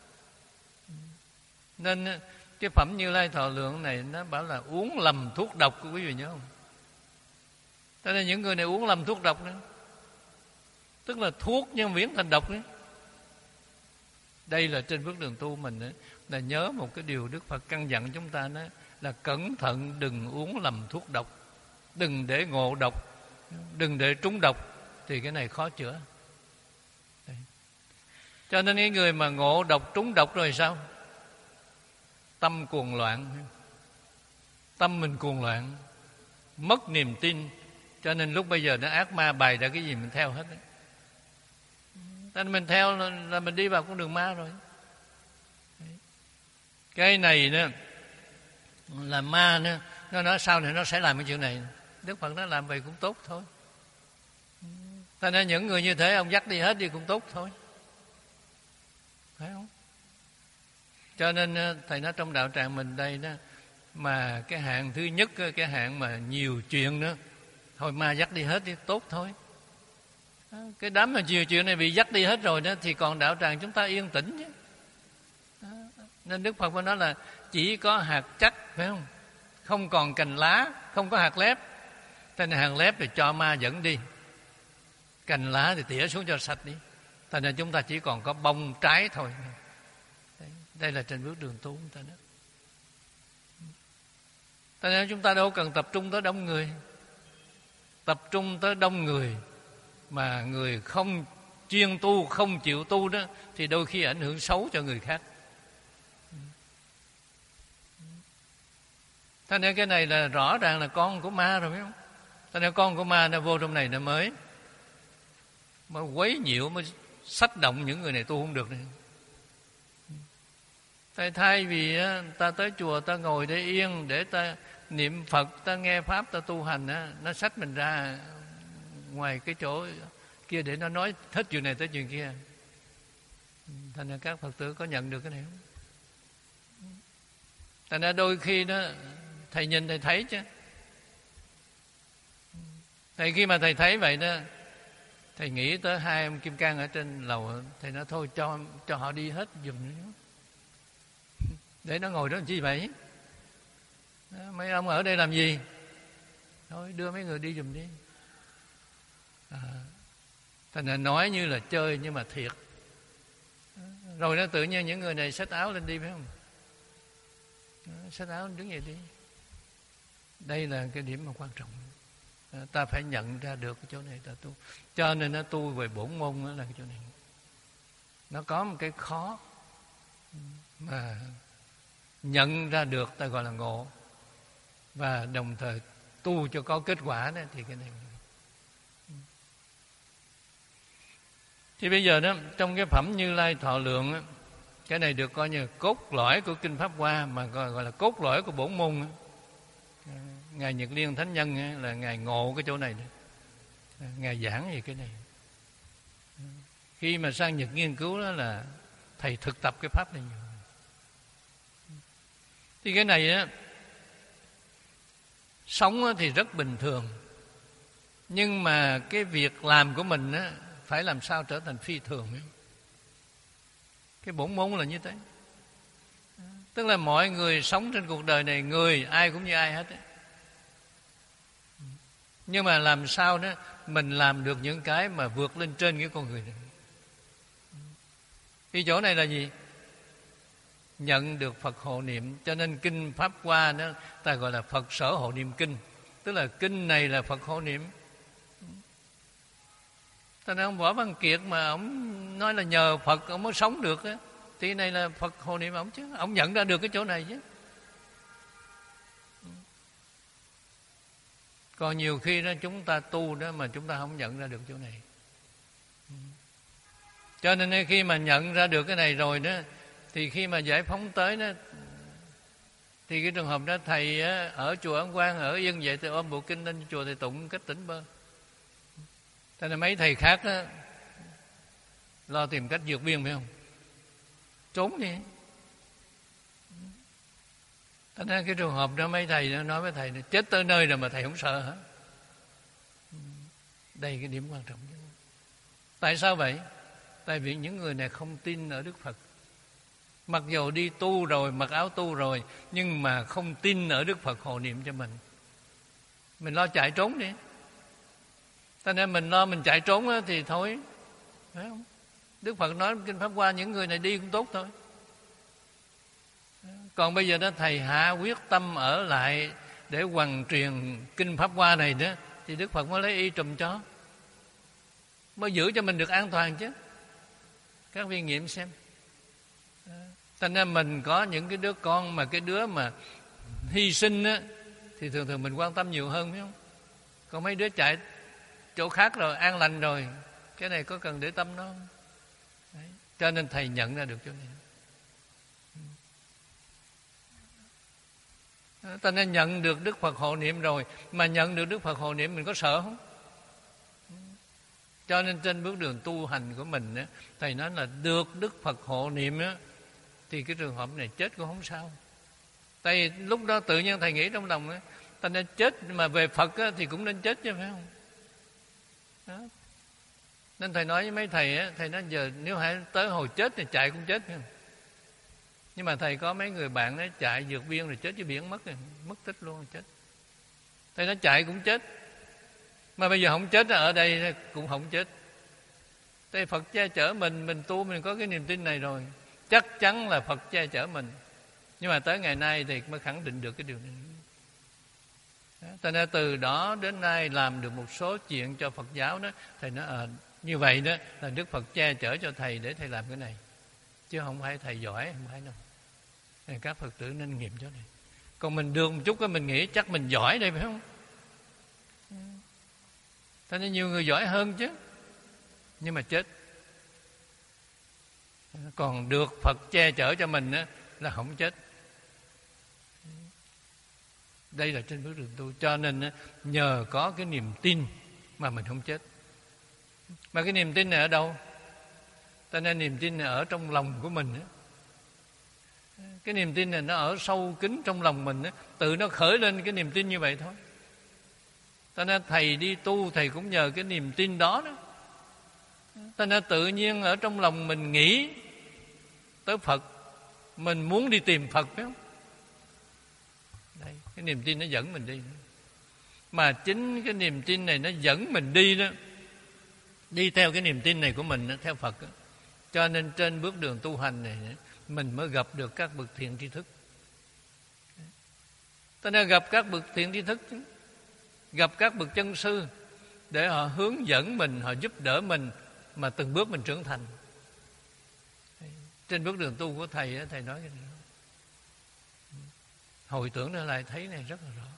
Nên cái phẩm Như Lai Thọ Lượng này nó bảo là uống lầm thuốc độc, quý vị nhớ không? Cho nên những người này uống lầm thuốc độc nữa, tức là thuốc nhưng biến thành độc nữa. Đây là trên bước đường tu mình đó, là nhớ một cái điều Đức Phật căn dặn chúng ta đó, là cẩn thận đừng uống lầm thuốc độc, đừng để ngộ độc, đừng để trúng độc, thì cái này khó chữa. Đây. Cho nên cái người mà ngộ độc, trúng độc rồi sao? Tâm cuồng loạn, tâm mình cuồng loạn, mất niềm tin. Cho nên lúc bây giờ nó ác ma bày ra cái gì mình theo hết đấy. Nên mình theo là, là mình đi vào con đường ma rồi. Cái này nữa là ma nữa, nó nói sau này nó sẽ làm cái chuyện này. Đức Phật nó làm vậy cũng tốt thôi. Cho nên những người như thế ông dắt đi hết đi cũng tốt thôi, phải không? Cho nên thầy nói trong đạo tràng mình đây đó, mà cái hạng thứ nhất, cái hạng mà nhiều chuyện nữa, thôi ma dắt đi hết đi tốt thôi. Cái đám mà nhiều chuyện này bị dắt đi hết rồi đó, thì còn đạo tràng chúng ta yên tĩnh chứ. Nên Đức Phật mới nói là chỉ có hạt chắc, phải không? Không còn cành lá, không có hạt lép. Thế nên hạt lép thì cho ma dẫn đi, cành lá thì tỉa xuống cho sạch đi. Thành ra chúng ta chỉ còn có bông trái thôi. Đây, đây là trên bước đường tu chúng ta đó. Thành ra chúng ta đâu cần tập trung tới đông người. Tập trung tới đông người mà người không chuyên tu không chịu tu đó thì đôi khi ảnh hưởng xấu cho người khác. Thế nên cái này là rõ ràng là con của ma rồi, phải không? Thế nên con của ma nó vô trong này nó mới mới quấy nhiễu, mới sách động những người này tu không được này. Tại thay vì ta tới chùa ta ngồi để yên, để ta niệm Phật, ta nghe Pháp, ta tu hành, nó xách mình ra ngoài cái chỗ kia để nó nói hết chuyện này tới chuyện kia. Thành ra các Phật tử có nhận được cái này không? Thành ra đôi khi đó thầy nhìn thầy thấy chứ. Thầy khi mà thầy thấy vậy đó, thầy nghĩ tới hai ông Kim Cang ở trên lầu. Thầy nói thôi cho cho họ đi hết giùm nữa, để nó ngồi đó làm chi vậy? Mấy ông ở đây làm gì? Thôi đưa mấy người đi giùm đi. À, thành ra nói như là chơi nhưng mà thiệt. Rồi nó tự nhiên những người này xách áo lên đi, phải không? Xách áo đứng dậy đi. Đây là cái điểm mà quan trọng. Ta phải nhận ra được cái chỗ này ta tu. Cho nên nó tu về bổn môn đó là cái chỗ này. Nó có một cái khó mà nhận ra được ta gọi là ngộ, và đồng thời tu cho có kết quả đó thì cái này. Thì bây giờ đó trong cái phẩm Như Lai Thọ Lượng đó, cái này được coi như cốt lõi của Kinh Pháp Hoa, mà gọi, gọi là cốt lõi của bổn môn đó. Ngài Nhật Liên Thánh Nhân ấy, là Ngài ngộ cái chỗ này đó. Ngài giảng về cái này. Khi mà sang Nhật nghiên cứu đó là thầy thực tập cái pháp này nhiều. Thì cái này á, sống thì rất bình thường, nhưng mà cái việc làm của mình á, phải làm sao trở thành phi thường. Cái bổn môn là như thế. Tức là mọi người sống trên cuộc đời này, người ai cũng như ai hết ấy. Nhưng mà làm sao đó mình làm được những cái mà vượt lên trên cái con người này. Cái chỗ này là gì? Nhận được Phật hộ niệm. Cho nên Kinh Pháp Hoa đó ta gọi là Phật Sở Hộ Niệm Kinh. Tức là kinh này là Phật hộ niệm. Cho nên ông Võ Văn Kiệt mà ông nói là nhờ Phật ông mới sống được á, thì này là Phật hộ niệm ông chứ. Ông nhận ra được cái chỗ này chứ. Còn nhiều khi đó chúng ta tu đó mà chúng ta không nhận ra được chỗ này. Cho nên khi mà nhận ra được cái này rồi đó, thì khi mà giải phóng tới đó, thì cái trường hợp đó thầy á, ở chùa Ấn Quang ở yên vậy thì ôm bộ kinh lên chùa thầy tụng cách tỉnh bơ. Thế nên mấy thầy khác đó lo tìm cách vượt biên, phải không? Trốn đi. Thế nên cái trường hợp đó mấy thầy nó nói với thầy chết tới nơi rồi mà thầy không sợ hả? Đây cái điểm quan trọng nhất. Tại sao vậy? Tại vì những người này không tin ở Đức Phật. Mặc dù đi tu rồi, mặc áo tu rồi, nhưng mà không tin ở Đức Phật hộ niệm cho mình. Mình lo chạy trốn đi. Cho nên mình lo mình chạy trốn đó, thì thôi, phải không? Đức Phật nói Kinh Pháp Hoa những người này đi cũng tốt thôi. Còn bây giờ đó thầy hạ quyết tâm ở lại để hoằng truyền Kinh Pháp Hoa này đó, thì Đức Phật mới lấy y trùm cho, mới giữ cho mình được an toàn chứ. Các vị nghiệm xem. Thành ra mình có những cái đứa con mà cái đứa mà hy sinh á, thì thường thường mình quan tâm nhiều hơn, phải không? Còn mấy đứa chạy chỗ khác rồi, an lành rồi, cái này có cần để tâm nó không? Đấy. Cho nên thầy nhận ra được chỗ này. Ta nên nhận được Đức Phật hộ niệm rồi, mà nhận được Đức Phật hộ niệm mình có sợ không? Cho nên trên bước đường tu hành của mình á, thầy nói là được Đức Phật hộ niệm á, thì cái trường hợp này chết cũng không sao. Tại lúc đó tự nhiên thầy nghĩ trong lòng á, ta nên chết mà về Phật á, thì cũng nên chết chứ, phải không? Đó. Nên thầy nói với mấy thầy á, thầy nói giờ nếu hãy tới hồi chết thì chạy cũng chết, phải không? Nhưng mà thầy có mấy người bạn ấy chạy vượt biên rồi chết dưới biển mất rồi, mất tích luôn rồi chết. Thầy nói chạy cũng chết, mà bây giờ không chết ở đây cũng không chết. Tại Phật che chở mình, mình tu mình có cái niềm tin này rồi, chắc chắn là Phật che chở mình. Nhưng mà tới ngày nay thì mới khẳng định được cái điều này. Cho nên từ đó đến nay làm được một số chuyện cho Phật giáo đó, thầy nói à, Như vậy đó là Đức Phật che chở cho thầy để thầy làm cái này, chứ không phải thầy giỏi, không phải đâu. Nên các Phật tử nên nghiệm chỗ này. Còn mình được một chút cái mình nghĩ chắc mình giỏi đây phải không? Thế nên nhiều người giỏi hơn chứ, nhưng mà chết. Còn được Phật che chở cho mình á, là không chết. Đây là trên bước đường tu. Cho nên á, nhờ có cái niềm tin mà mình không chết. Mà cái niềm tin này ở đâu? Ta nên niềm tin này ở trong lòng của mình á. Cái niềm tin này nó ở sâu kín trong lòng mình á, tự nó khởi lên cái niềm tin như vậy thôi. Ta nên thầy đi tu, thầy cũng nhờ cái niềm tin đó đó. Ta nên tự nhiên ở trong lòng mình nghĩ tới Phật, mình muốn đi tìm Phật, phải không? Đây, cái niềm tin nó dẫn mình đi. Mà chính cái niềm tin này nó dẫn mình đi đó, đi theo cái niềm tin này của mình đó, theo Phật đó. Cho nên trên bước đường tu hành này mình mới gặp được các bậc thiện tri thức. Ta nên gặp các bậc thiện tri thức, gặp các bậc chân sư để họ hướng dẫn mình, họ giúp đỡ mình mà từng bước mình trưởng thành. Trên bước đường tu của thầy, thầy nói cái này. Hồi tưởng trở lại thấy này rất là rõ.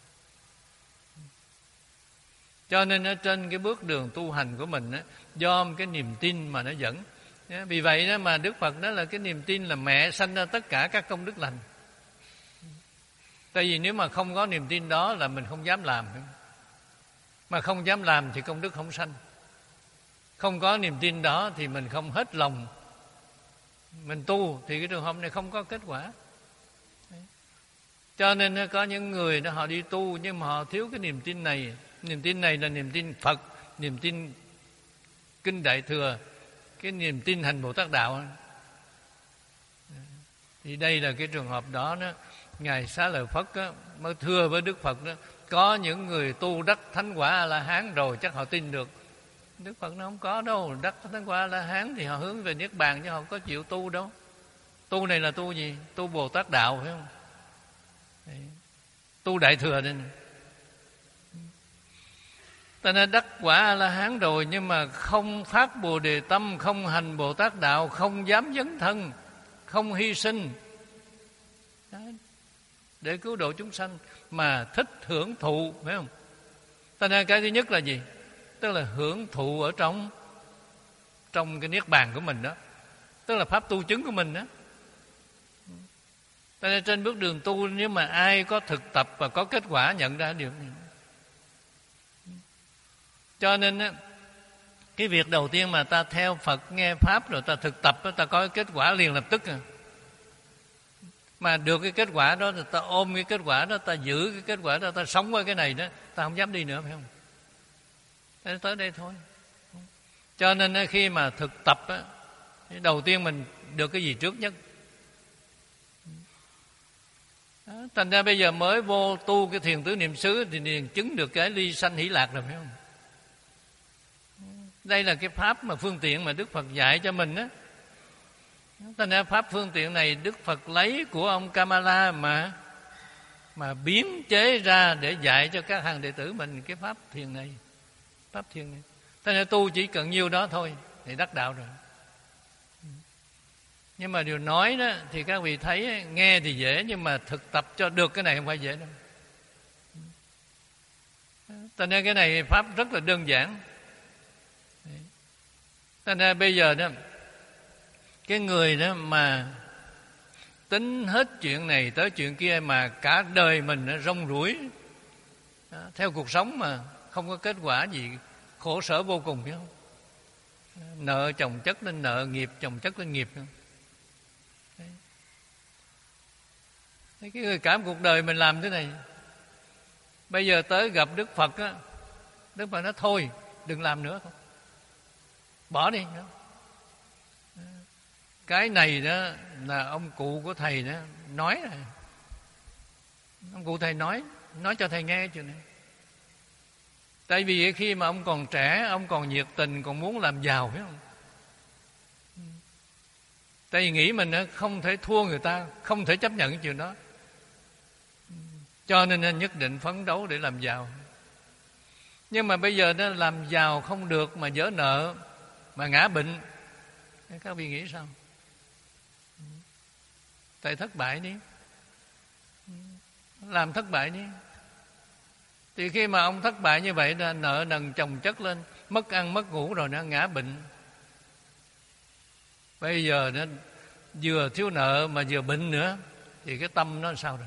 Cho nên ở trên cái bước đường tu hành của mình á, do cái niềm tin mà nó dẫn. Vì vậy đó mà Đức Phật đó là cái niềm tin là mẹ sanh ra tất cả các công đức lành. Tại vì nếu mà không có niềm tin đó là mình không dám làm. Mà không dám làm thì công đức không sanh. Không có niềm tin đó thì mình không hết lòng mình tu thì cái trường hợp này không có kết quả. Cho nên có những người đó họ đi tu nhưng mà họ thiếu cái niềm tin này. Niềm tin này là niềm tin Phật, niềm tin Kinh Đại Thừa, cái niềm tin hành Bồ Tát Đạo. Thì đây là cái trường hợp đó, đó Ngài Xá Lợi Phất đó, mới thưa với Đức Phật đó, có những người tu đắc thánh quả A-la-hán rồi chắc họ tin được. Đức Phật nó không có đâu, đắc thánh quả A-la-hán thì họ hướng về Niết Bàn chứ họ không có chịu tu đâu. Tu này là tu gì? Tu Bồ Tát Đạo phải không? Đấy. Tu Đại Thừa đây này. Ta nên đắc quả A-la-hán rồi nhưng mà không phát Bồ Đề Tâm, không hành Bồ Tát Đạo, không dám dấn thân, không hy sinh đấy, để cứu độ chúng sanh, mà thích hưởng thụ, phải không? Ta nên cái thứ nhất là gì? Tức là hưởng thụ ở trong trong cái Niết Bàn của mình đó, tức là pháp tu chứng của mình đó. Ta nên trên bước đường tu, nếu mà ai có thực tập và có kết quả nhận ra điều này. Cho nên á, cái việc đầu tiên mà ta theo Phật nghe pháp rồi ta thực tập, ta có kết quả liền lập tức à. Mà được cái kết quả đó thì ta ôm cái kết quả đó, ta giữ cái kết quả đó, ta sống với cái này đó, ta không dám đi nữa, phải không? Thế tới đây thôi. Cho nên khi mà thực tập á, đầu tiên mình được cái gì trước nhất? Đó, thành ra bây giờ mới vô tu cái thiền tứ niệm xứ thì liền chứng được cái ly sanh hỷ lạc rồi, phải không? Đây là cái pháp mà phương tiện mà Đức Phật dạy cho mình á. Thành ra pháp phương tiện này Đức Phật lấy của ông Kamala mà mà biến chế ra để dạy cho các hàng đệ tử mình cái pháp thiền này, pháp thiền này. Thành ra tu chỉ cần nhiêu đó thôi thì đắc đạo rồi. Nhưng mà điều nói đó thì các vị thấy nghe thì dễ, nhưng mà thực tập cho được cái này không phải dễ đâu. Thành ra cái này pháp rất là đơn giản. Thành ra bây giờ đó, cái người đó mà tính hết chuyện này tới chuyện kia mà cả đời mình nó rong ruổi theo cuộc sống mà không có kết quả gì, khổ sở vô cùng, phải không? Nợ chồng chất lên nợ, nghiệp chồng chất lên nghiệp. Đấy. Cái người cả một cuộc đời mình làm thế này, bây giờ tới gặp Đức Phật á, Đức Phật nói thôi đừng làm nữa, không bỏ đi. Cái này đó là ông cụ của thầy đó nói rồi. Ông cụ thầy nói nói cho thầy nghe chuyện này. Tại vì khi mà ông còn trẻ, ông còn nhiệt tình, còn muốn làm giàu, phải không? Tại vì nghĩ mình không thể thua người ta, không thể chấp nhận cái chuyện đó, cho nên nhất định phấn đấu để làm giàu. Nhưng mà bây giờ nó làm giàu không được mà vỡ nợ, mà ngã bệnh. Các vị nghĩ sao? Tại thất bại đi, làm thất bại đi. Thì khi mà ông thất bại như vậy, nợ nần chồng chất lên, mất ăn mất ngủ rồi nó ngã bệnh. Bây giờ nó vừa thiếu nợ mà vừa bệnh nữa, thì cái tâm nó sao rồi?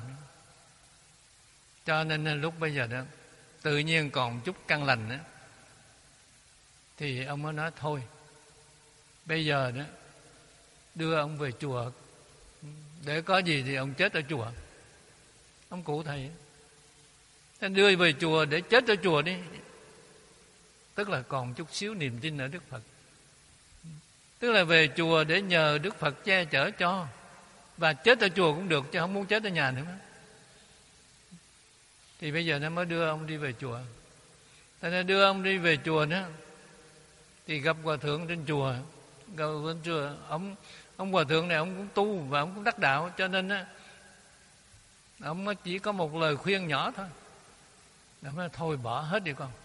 Cho nên lúc bây giờ đó tự nhiên còn chút căn lành đó, thì ông mới nói thôi, bây giờ đó đưa ông về chùa, để có gì thì ông chết ở chùa. Ông cụ thầy đưa về chùa để chết ở chùa đi. Tức là còn chút xíu niềm tin ở Đức Phật. Tức là về chùa để nhờ Đức Phật che chở cho, và chết ở chùa cũng được, chứ không muốn chết ở nhà nữa. Thì bây giờ nó mới đưa ông đi về chùa. Thế nên đưa ông đi về chùa nữa, thì gặp hòa thượng trên chùa. Gặp trên chùa, ông ông hòa thượng này ông cũng tu và ông cũng đắc đạo, cho nên á, ông chỉ có một lời khuyên nhỏ thôi. Ông nói thôi bỏ hết đi con.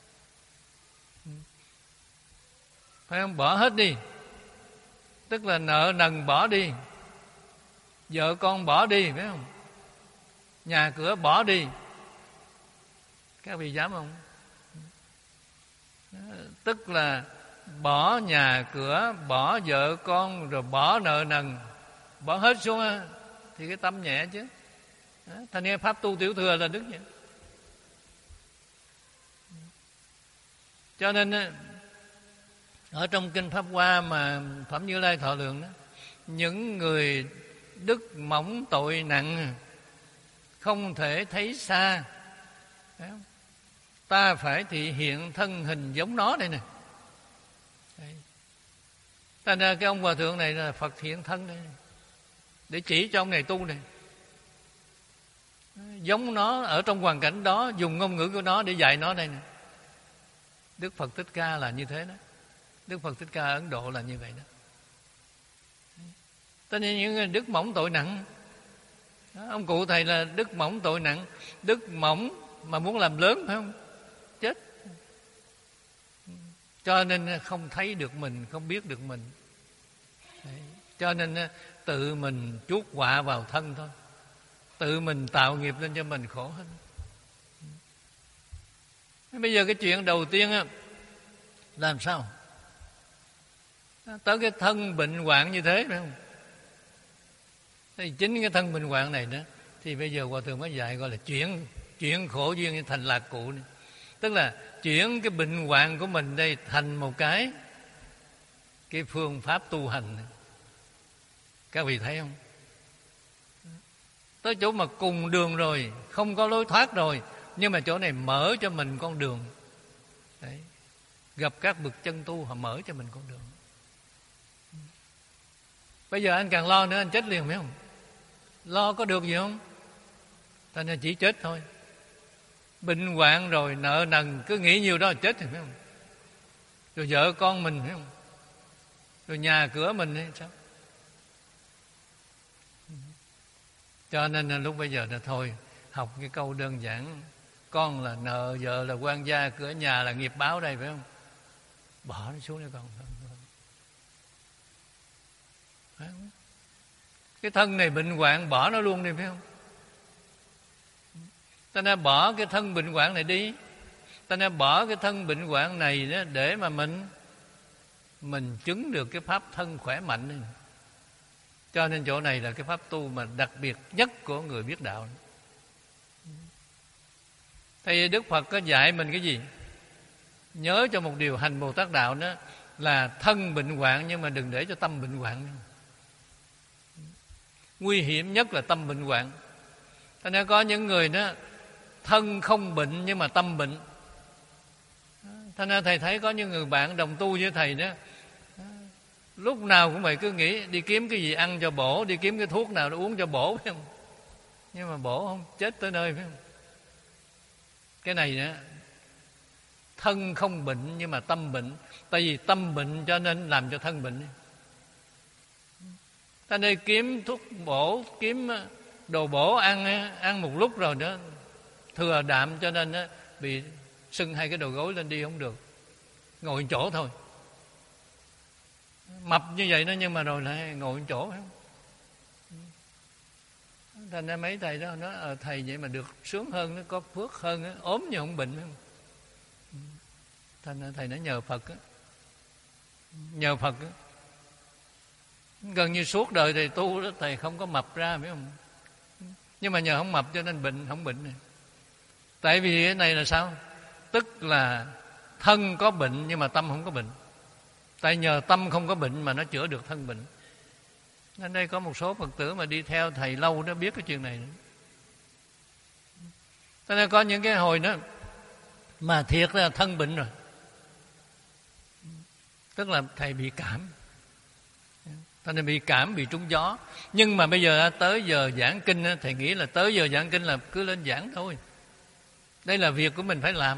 Phải không? Bỏ hết đi. Tức là nợ nần bỏ đi, vợ con bỏ đi, phải không? Nhà cửa bỏ đi. Các vị dám không? Tức là bỏ nhà cửa, bỏ vợ con, rồi bỏ nợ nần, bỏ hết xuống á, thì cái tâm nhẹ chứ. Thành ra pháp tu tiểu thừa là đức vậy. Cho nên ở trong kinh Pháp Hoa mà Phẩm Như Lai thọ lượng đó, những người đức mỏng tội nặng, không thể thấy xa, ta phải thị hiện thân hình giống nó đây nè. Thành ra cái ông hòa thượng này là Phật hiện thân đây, để chỉ cho ông này tu này. Giống nó ở trong hoàn cảnh đó, dùng ngôn ngữ của nó để dạy nó đây nè. Đức Phật Thích Ca là như thế đó. Đức Phật Thích Ca ở Ấn Độ là như vậy đó. Tất nhiên những người đức mỏng tội nặng đó, ông cụ thầy là đức mỏng tội nặng. Đức mỏng mà muốn làm lớn, phải không? Chết. Cho nên không thấy được mình, không biết được mình. Đấy. Cho nên tự mình chuốc họa vào thân thôi, tự mình tạo nghiệp lên cho mình khổ hơn. Bây giờ cái chuyện đầu tiên á, làm sao tới cái thân bệnh hoạn như thế, phải không? Thì chính cái thân bệnh hoạn này đó, thì bây giờ Hòa Thượng mới dạy gọi là chuyển chuyển khổ duyên thành lạc cụ này. Tức là chuyển cái bệnh hoạn của mình đây thành một cái cái phương pháp tu hành này. Các vị thấy không? Tới chỗ mà cùng đường rồi, không có lối thoát rồi, nhưng mà chỗ này mở cho mình con đường. Đấy. Gặp các bậc chân tu, họ mở cho mình con đường. Bây giờ anh càng lo nữa anh chết liền, phải không? Lo có được gì không? Thành ra chỉ chết thôi. Bệnh hoạn rồi, nợ nần, cứ nghĩ nhiều đó là chết rồi, phải không? Rồi vợ con mình, phải không? Rồi nhà cửa mình hay sao? Cho nên là lúc bây giờ là thôi, học cái câu đơn giản, con là nợ, vợ là quan gia, cửa nhà là nghiệp báo đây, phải không? Bỏ nó xuống đi con. Phải không? Cái thân này bệnh hoạn, bỏ nó luôn đi, phải không? Ta nên bỏ cái thân bệnh hoạn này đi. Ta nên bỏ cái thân bệnh hoạn này đó để mà mình mình chứng được cái pháp thân khỏe mạnh này. Cho nên chỗ này là cái pháp tu mà đặc biệt nhất của người biết đạo. Thì Đức Phật có dạy mình cái gì? Nhớ cho một điều, hành Bồ Tát đạo đó là thân bệnh hoạn, nhưng mà đừng để cho tâm bệnh hoạn. Nguy hiểm nhất là tâm bệnh hoạn. Cho nên có những người đó thân không bệnh nhưng mà tâm bệnh. Cho nên thầy thấy có những người bạn đồng tu với thầy đó, lúc nào cũng vậy, cứ nghĩ đi kiếm cái gì ăn cho bổ, đi kiếm cái thuốc nào để uống cho bổ, phải không? Nhưng mà bổ không, chết tới nơi, phải không? Cái này đó, thân không bệnh nhưng mà tâm bệnh. Tại vì tâm bệnh cho nên làm cho thân bệnh. Ta đây kiếm thuốc bổ, kiếm đồ bổ ăn, ăn một lúc rồi đó thừa đạm, cho nên đó, bị sưng hai cái đầu gối lên đi không được, ngồi chỗ thôi. Mập như vậy đó nhưng mà rồi lại ngồi một chỗ. Thành ra mấy thầy đó nói ờ, thầy vậy mà được sướng hơn, nó có phước hơn đó, ốm nhưng không bệnh. Thành ra thầy nói nhờ Phật đó. Nhờ Phật đó. Gần như suốt đời thầy tu đó, thầy không có mập ra, biết không? Nhưng mà nhờ không mập cho nên bệnh không bệnh này. Tại vì cái này là sao? Tức là thân có bệnh nhưng mà tâm không có bệnh. Tại nhờ tâm không có bệnh mà nó chữa được thân bệnh. Nên đây có một số Phật tử mà đi theo thầy lâu nó biết cái chuyện này nữa. Cho nên có những cái hồi đó mà thiệt là thân bệnh rồi, tức là thầy bị cảm. Cho nên bị cảm, bị trúng gió. Nhưng mà bây giờ tới giờ giảng kinh, thầy nghĩ là tới giờ giảng kinh là cứ lên giảng thôi. Đây là việc của mình phải làm.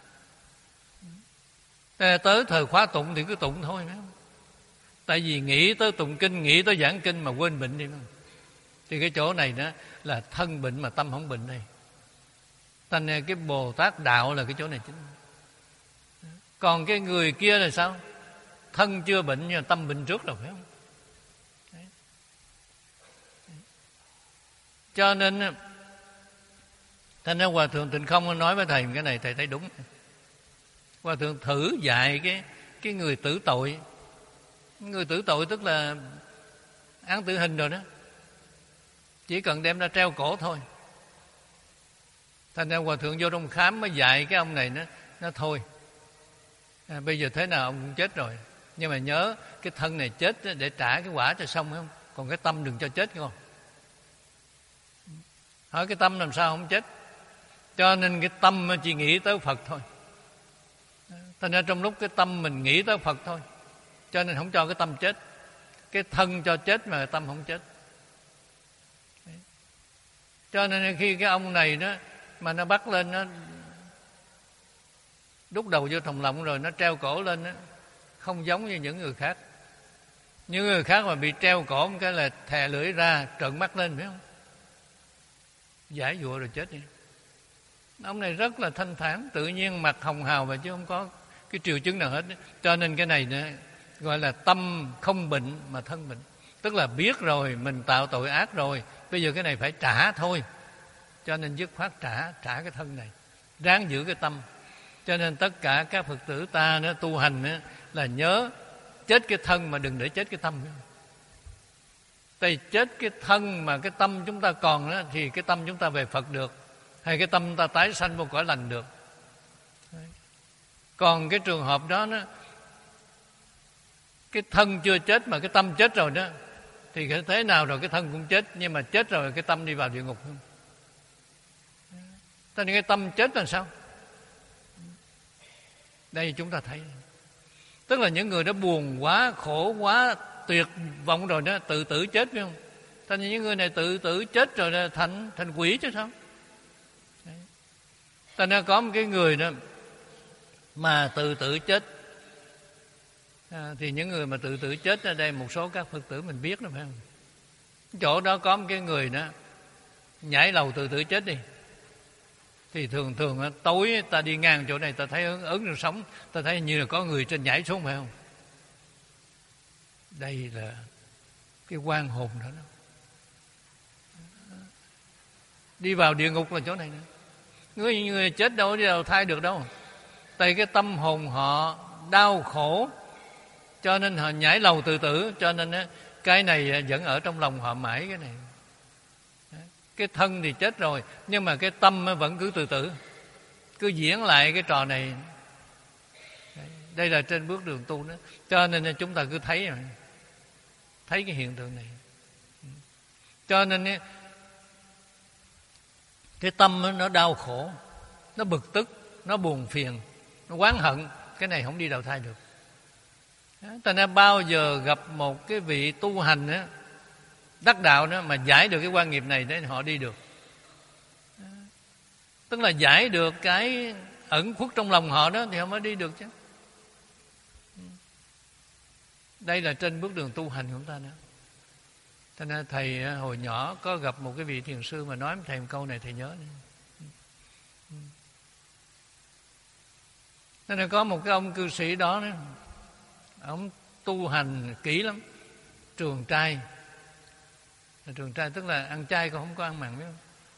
Tới thời khóa tụng thì cứ tụng thôi. Tại vì nghĩ tới tụng kinh, nghĩ tới giảng kinh mà quên bệnh đi. Thì cái chỗ này đó là thân bệnh mà tâm không bệnh đây. Thành ra cái Bồ Tát đạo là cái chỗ này chính. Còn cái người kia là sao? Thân chưa bệnh nhưng mà tâm bệnh trước rồi, phải không? Đấy. Cho nên thành ra Hòa Thượng Tịnh Không nói với thầy cái này, thầy thấy đúng. Hòa Thượng thử dạy cái cái người tử tội. Người tử tội tức là án tử hình rồi đó, chỉ cần đem ra treo cổ thôi. Thành ra Hòa Thượng vô trong khám mới dạy cái ông này, nó nó thôi à, bây giờ thế nào ông cũng chết rồi, nhưng mà nhớ cái thân này chết để trả cái quả cho xong, phải không? Còn cái tâm đừng cho chết, không? Hỏi cái tâm làm sao không chết? Cho nên cái tâm chỉ nghĩ tới Phật thôi. Thành ra trong lúc cái tâm mình nghĩ tới Phật thôi, cho nên không cho cái tâm chết. Cái thân cho chết mà tâm không chết. Đấy. Cho nên khi cái ông này đó mà nó bắt lên, nó đút đầu vô thòng lọng rồi nó treo cổ lên đó, không giống như những người khác. Những người khác mà bị treo cổ một cái là thè lưỡi ra, trợn mắt lên, phải không? Giải dụa rồi chết đi. Ông này rất là thanh thản, tự nhiên mặt hồng hào mà chứ không có cái triệu chứng nào hết. Cho nên cái này nữa, gọi là tâm không bệnh mà thân bệnh. Tức là biết rồi mình tạo tội ác rồi, bây giờ cái này phải trả thôi. Cho nên dứt khoát trả, trả cái thân này, ráng giữ cái tâm. Cho nên tất cả các Phật tử ta nữa, tu hành nữa, là nhớ chết cái thân mà đừng để chết cái tâm. Tại chết cái thân mà cái tâm chúng ta còn đó, thì cái tâm chúng ta về Phật được, hay cái tâm ta tái sanh vô cõi lành được. Còn cái trường hợp đó, đó cái thân chưa chết mà cái tâm chết rồi đó, thì cái thế nào rồi cái thân cũng chết, nhưng mà chết rồi cái tâm đi vào địa ngục không? Cho nên cái tâm chết là sao? Đây chúng ta thấy, tức là những người đó buồn quá, khổ quá, tuyệt vọng rồi đó, tự tử chết, phải không? Cho nên những người này tự tử chết rồi đó, thành thành quỷ chứ sao? Cho nên có một cái người đó mà tự tử chết, à, thì những người mà tự tử chết ở đây một số các Phật tử mình biết đó, phải không? Chỗ đó có một cái người đó nhảy lầu tự tử chết đi, thì thường thường tối ta đi ngang chỗ này ta thấy ứng ứng trong sống, ta thấy như là có người trên nhảy xuống, phải không? Đây là cái oan hồn đó, đó. Đi vào địa ngục là chỗ này nữa. Người, người chết đâu đi đầu thai được đâu. Tại cái tâm hồn họ đau khổ, cho nên họ nhảy lầu tự tử. Cho nên cái này vẫn ở trong lòng họ mãi. Cái này, cái thân thì chết rồi, nhưng mà cái tâm vẫn cứ tự tử, cứ diễn lại cái trò này. Đây là trên bước đường tu đó. Cho nên chúng ta cứ thấy thấy cái hiện tượng này. Cho nên cái tâm nó đau khổ, nó bực tức, nó buồn phiền, nó oán hận, cái này không đi đầu thai được. Cho nên bao giờ gặp một cái vị tu hành đó, đắc đạo đó, mà giải được cái quan nghiệp này để họ đi được. Tức là giải được cái ẩn khuất trong lòng họ đó, thì họ mới đi được chứ. Đây là trên bước đường tu hành của chúng ta nữa. Cho nên thầy hồi nhỏ có gặp một cái vị thiền sư mà nói với thầy một câu này, thầy nhớ. Cho nên có một cái ông cư sĩ đó, đó ông tu hành kỹ lắm, trường trai. Trường trai tức là ăn chay còn không có ăn mặn, biết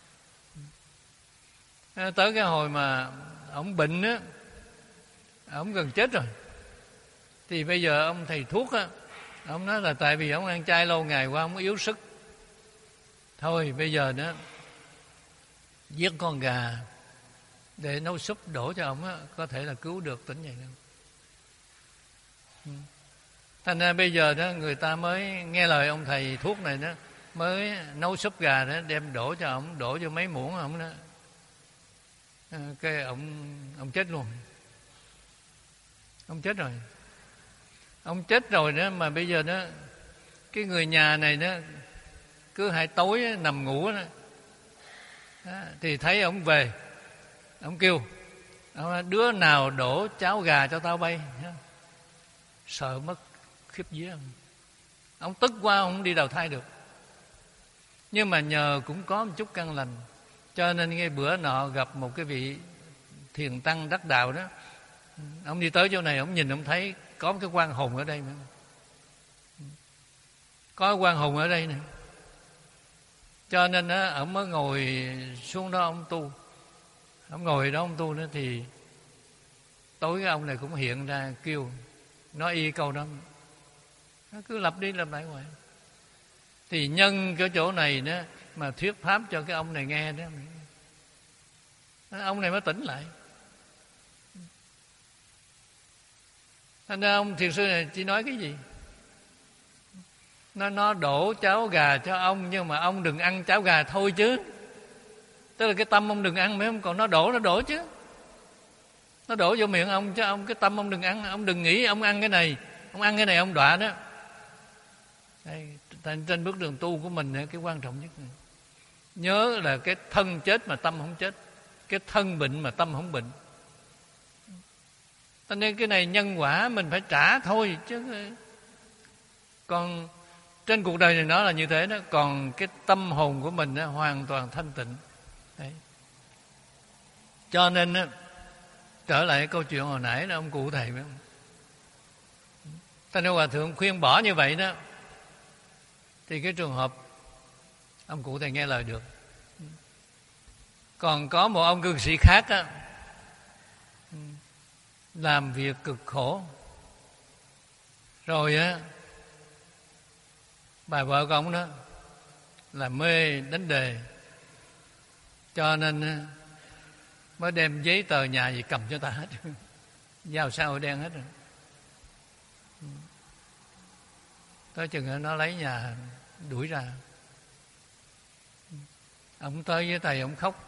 không? Tới cái hồi mà ông bệnh á, ông gần chết rồi, thì bây giờ ông thầy thuốc á, ông nói là tại vì ông ăn chay lâu ngày qua, ông yếu sức. Thôi bây giờ đó giết con gà để nấu súp đổ cho ông á, có thể là cứu được tỉnh vậy đâu. Thành ra bây giờ đó người ta mới nghe lời ông thầy thuốc này đó, mới nấu súp gà đó đem đổ cho ông, đổ cho mấy muỗng ông đó, cái ông ông chết luôn. Ông chết rồi. Ông chết rồi đó, mà bây giờ đó cái người nhà này đó cứ hai tối đó, nằm ngủ đó, đó thì thấy ông về, ông kêu ông nói, đứa nào đổ cháo gà cho tao bay. Sợ mất khiếp vía ông. Ông tức quá, ông không đi đầu thai được. Nhưng mà nhờ cũng có một chút căn lành, cho nên ngay bữa nọ gặp một cái vị thiền tăng đắc đạo đó, ông đi tới chỗ này, ông nhìn ông thấy có một cái quan hồn ở đây nữa. Có quan hồn ở đây nè. Cho nên á, ông mới ngồi xuống đó ông tu. Ông ngồi đó ông tu nữa thì tối cái ông này cũng hiện ra kêu, nói y câu đó, nó cứ lặp đi lặp lại hoài. Thì nhân cái chỗ này đó mà thuyết pháp cho cái ông này nghe đó, ông này mới tỉnh lại. Thành ra ông thiền sư này chỉ nói cái gì? Nó nó đổ cháo gà cho ông, nhưng mà ông đừng ăn cháo gà thôi chứ. Tức là cái tâm ông đừng ăn, mấy ông còn nó đổ nó đổ chứ. Nó đổ vô miệng ông chứ ông cái tâm ông đừng ăn, ông đừng nghĩ ông ăn cái này, ông ăn cái này ông đọa đó. Đây, trên bước đường tu của mình cái quan trọng nhất này, nhớ là cái thân chết mà tâm không chết, cái thân bệnh mà tâm không bệnh. Cho nên cái này nhân quả mình phải trả thôi chứ. Còn trên cuộc đời này nó là như thế đó. Còn cái tâm hồn của mình đó, hoàn toàn thanh tịnh. Đấy. Cho nên đó, trở lại câu chuyện hồi nãy đó, ông cụ thầy phải không? Ta nếu Hòa Thượng khuyên bỏ như vậy đó, thì cái trường hợp ông cụ thầy nghe lời được. Còn có một ông cư sĩ khác á, làm việc cực khổ, rồi á bà vợ của ông đó là mê đánh đề, cho nên mới đem giấy tờ nhà gì cầm cho ta hết, giao sao đen hết rồi. Tới chừng nó lấy nhà đuổi ra. Ông tới với thầy, ông khóc.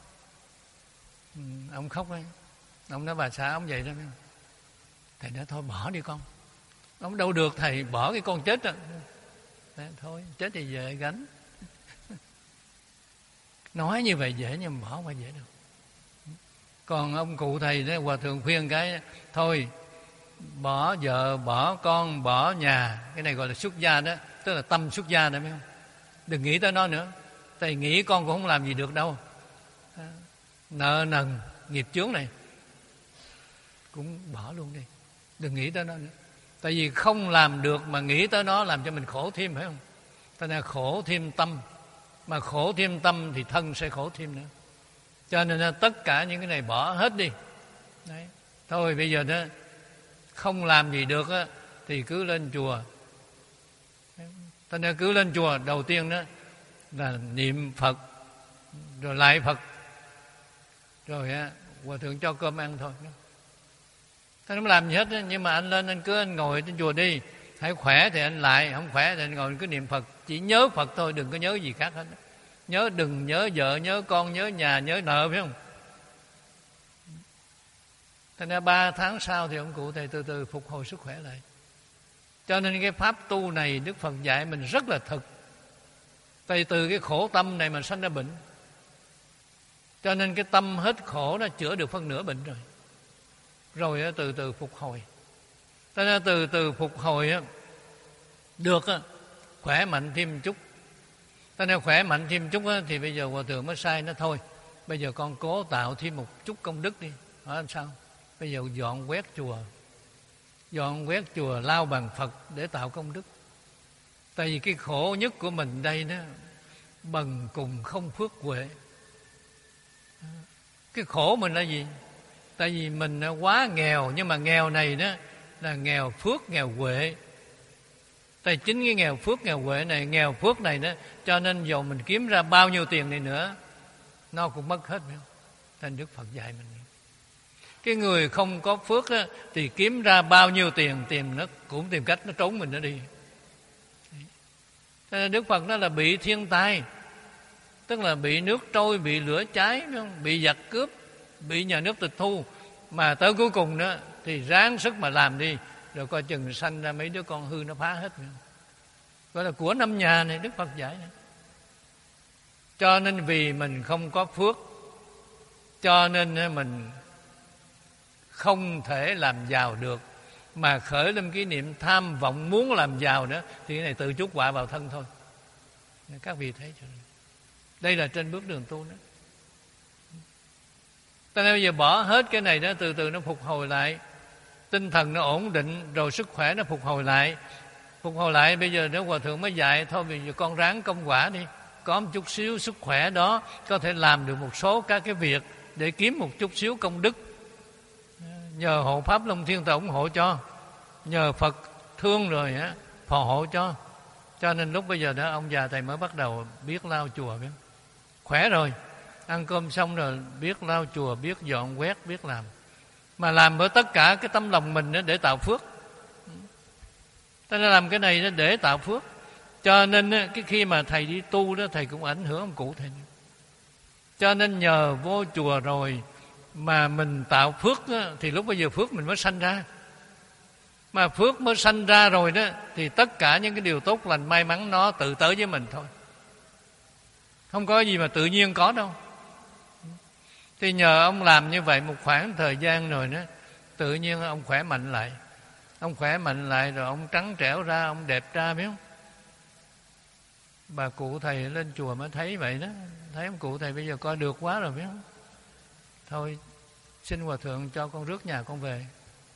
Ông khóc ấy. Ông nói bà xã ông vậy đó. Thầy nói thôi bỏ đi con. Ông đâu được thầy, bỏ cái con chết rồi. Đấy, thôi chết thì về gánh. Nói như vậy dễ nhưng mà bỏ không phải dễ đâu. Còn ông cụ thầy đó, Hòa Thượng khuyên cái thôi bỏ vợ, bỏ con, bỏ nhà. Cái này gọi là xuất gia đó, tức là tâm xuất gia đó, biết không? Đừng nghĩ tới nó nữa. Thầy nghĩ con cũng không làm gì được đâu. Nợ nần, nghiệp chướng này cũng bỏ luôn đi. Đừng nghĩ tới nó nữa. Tại vì không làm được mà nghĩ tới nó làm cho mình khổ thêm, phải không? Tại nên khổ thêm tâm. Mà khổ thêm tâm thì thân sẽ khổ thêm nữa. Cho nên là tất cả những cái này bỏ hết đi. Đấy. Thôi bây giờ đó không làm gì được á, thì cứ lên chùa. Cho nên cứ lên chùa, đầu tiên đó là niệm Phật, rồi lại Phật, rồi á Hòa Thượng cho cơm ăn thôi. Anh không làm gì hết đó. Nhưng mà anh lên anh cứ anh ngồi trên chùa đi. Hãy khỏe thì anh lại, không khỏe thì anh ngồi anh cứ niệm Phật. Chỉ nhớ Phật thôi, đừng có nhớ gì khác hết. Nhớ đừng nhớ vợ, nhớ con, nhớ nhà, nhớ nợ, phải không? Thành ra ba tháng sau thì ông cụ thầy từ từ phục hồi sức khỏe lại. Cho nên cái pháp tu này Đức Phật dạy mình rất là thực. Tại từ cái khổ tâm này mà sanh ra bệnh. Cho nên cái tâm hết khổ nó chữa được phân nửa bệnh rồi. Rồi từ từ phục hồi. Cho nên từ từ phục hồi được khỏe mạnh thêm chút. Cho nên khỏe mạnh thêm chút thì bây giờ Hòa Thượng mới sai nó thôi. Bây giờ con cố tạo thêm một chút công đức đi. Hỏi làm sao? Bây giờ dọn quét chùa. dọn quét chùa, lau bàn Phật để tạo công đức. Tại vì cái khổ nhất của mình đây đó, bần cùng không phước huệ. Cái khổ mình là gì? Tại vì mình quá nghèo, nhưng mà nghèo này đó là nghèo phước, nghèo huệ. Tại chính cái nghèo phước, nghèo huệ này, nghèo phước này đó, cho nên dù mình kiếm ra bao nhiêu tiền này nữa, nó cũng mất hết. Thành Đức Phật dạy mình. Cái người không có phước đó, thì kiếm ra bao nhiêu tiền, tiền nó cũng tìm cách nó trốn mình nó đi. Cho nên Đức Phật nói là bị thiên tai, tức là bị nước trôi, bị lửa cháy, bị giặc cướp, bị nhà nước tịch thu, mà tới cuối cùng đó thì ráng sức mà làm đi, rồi coi chừng sanh ra mấy đứa con hư nó phá hết. Gọi là của năm nhà này, Đức Phật dạy này. Cho nên vì mình không có phước, cho nên mình không thể làm giàu được, mà khởi lên cái niệm tham vọng muốn làm giàu đó, thì cái này tự chuốc họa vào thân thôi. Các vị thấy chưa? Đây là trên bước đường tu đó. Cho nên bây giờ bỏ hết cái này đó, từ từ nó phục hồi lại, tinh thần nó ổn định, rồi sức khỏe nó phục hồi lại. Phục hồi lại bây giờ nếu Hòa Thượng mới dạy, thôi bây giờ con ráng công quả đi, có một chút xíu sức khỏe đó, có thể làm được một số các cái việc để kiếm một chút xíu công đức. Nhờ hộ Pháp Long Thiên Thầy ủng hộ cho, nhờ Phật thương rồi á, phò hộ cho. Cho nên lúc bây giờ đó ông già thầy mới bắt đầu biết lau chùa, biết khỏe rồi, ăn cơm xong rồi biết lau chùa, biết dọn quét, biết làm, mà làm với tất cả cái tấm lòng mình đó để tạo phước. Ta nên làm cái này đó để tạo phước. Cho nên cái khi mà thầy đi tu đó, thầy cũng ảnh hưởng ông cụ thầy. Cho nên nhờ vô chùa rồi mà mình tạo phước đó, thì lúc bây giờ phước mình mới sanh ra. Mà phước mới sanh ra rồi đó, thì tất cả những cái điều tốt lành may mắn nó tự tới với mình thôi. Không có gì mà tự nhiên có đâu. Thì nhờ ông làm như vậy một khoảng thời gian rồi đó, tự nhiên ông khỏe mạnh lại. Ông khỏe mạnh lại rồi ông trắng trẻo ra, ông đẹp ra, biết không? Bà cụ thầy lên chùa mới thấy vậy đó. Thấy ông cụ thầy bây giờ coi được quá rồi, biết không? Thôi xin Hòa Thượng cho con rước nhà con về.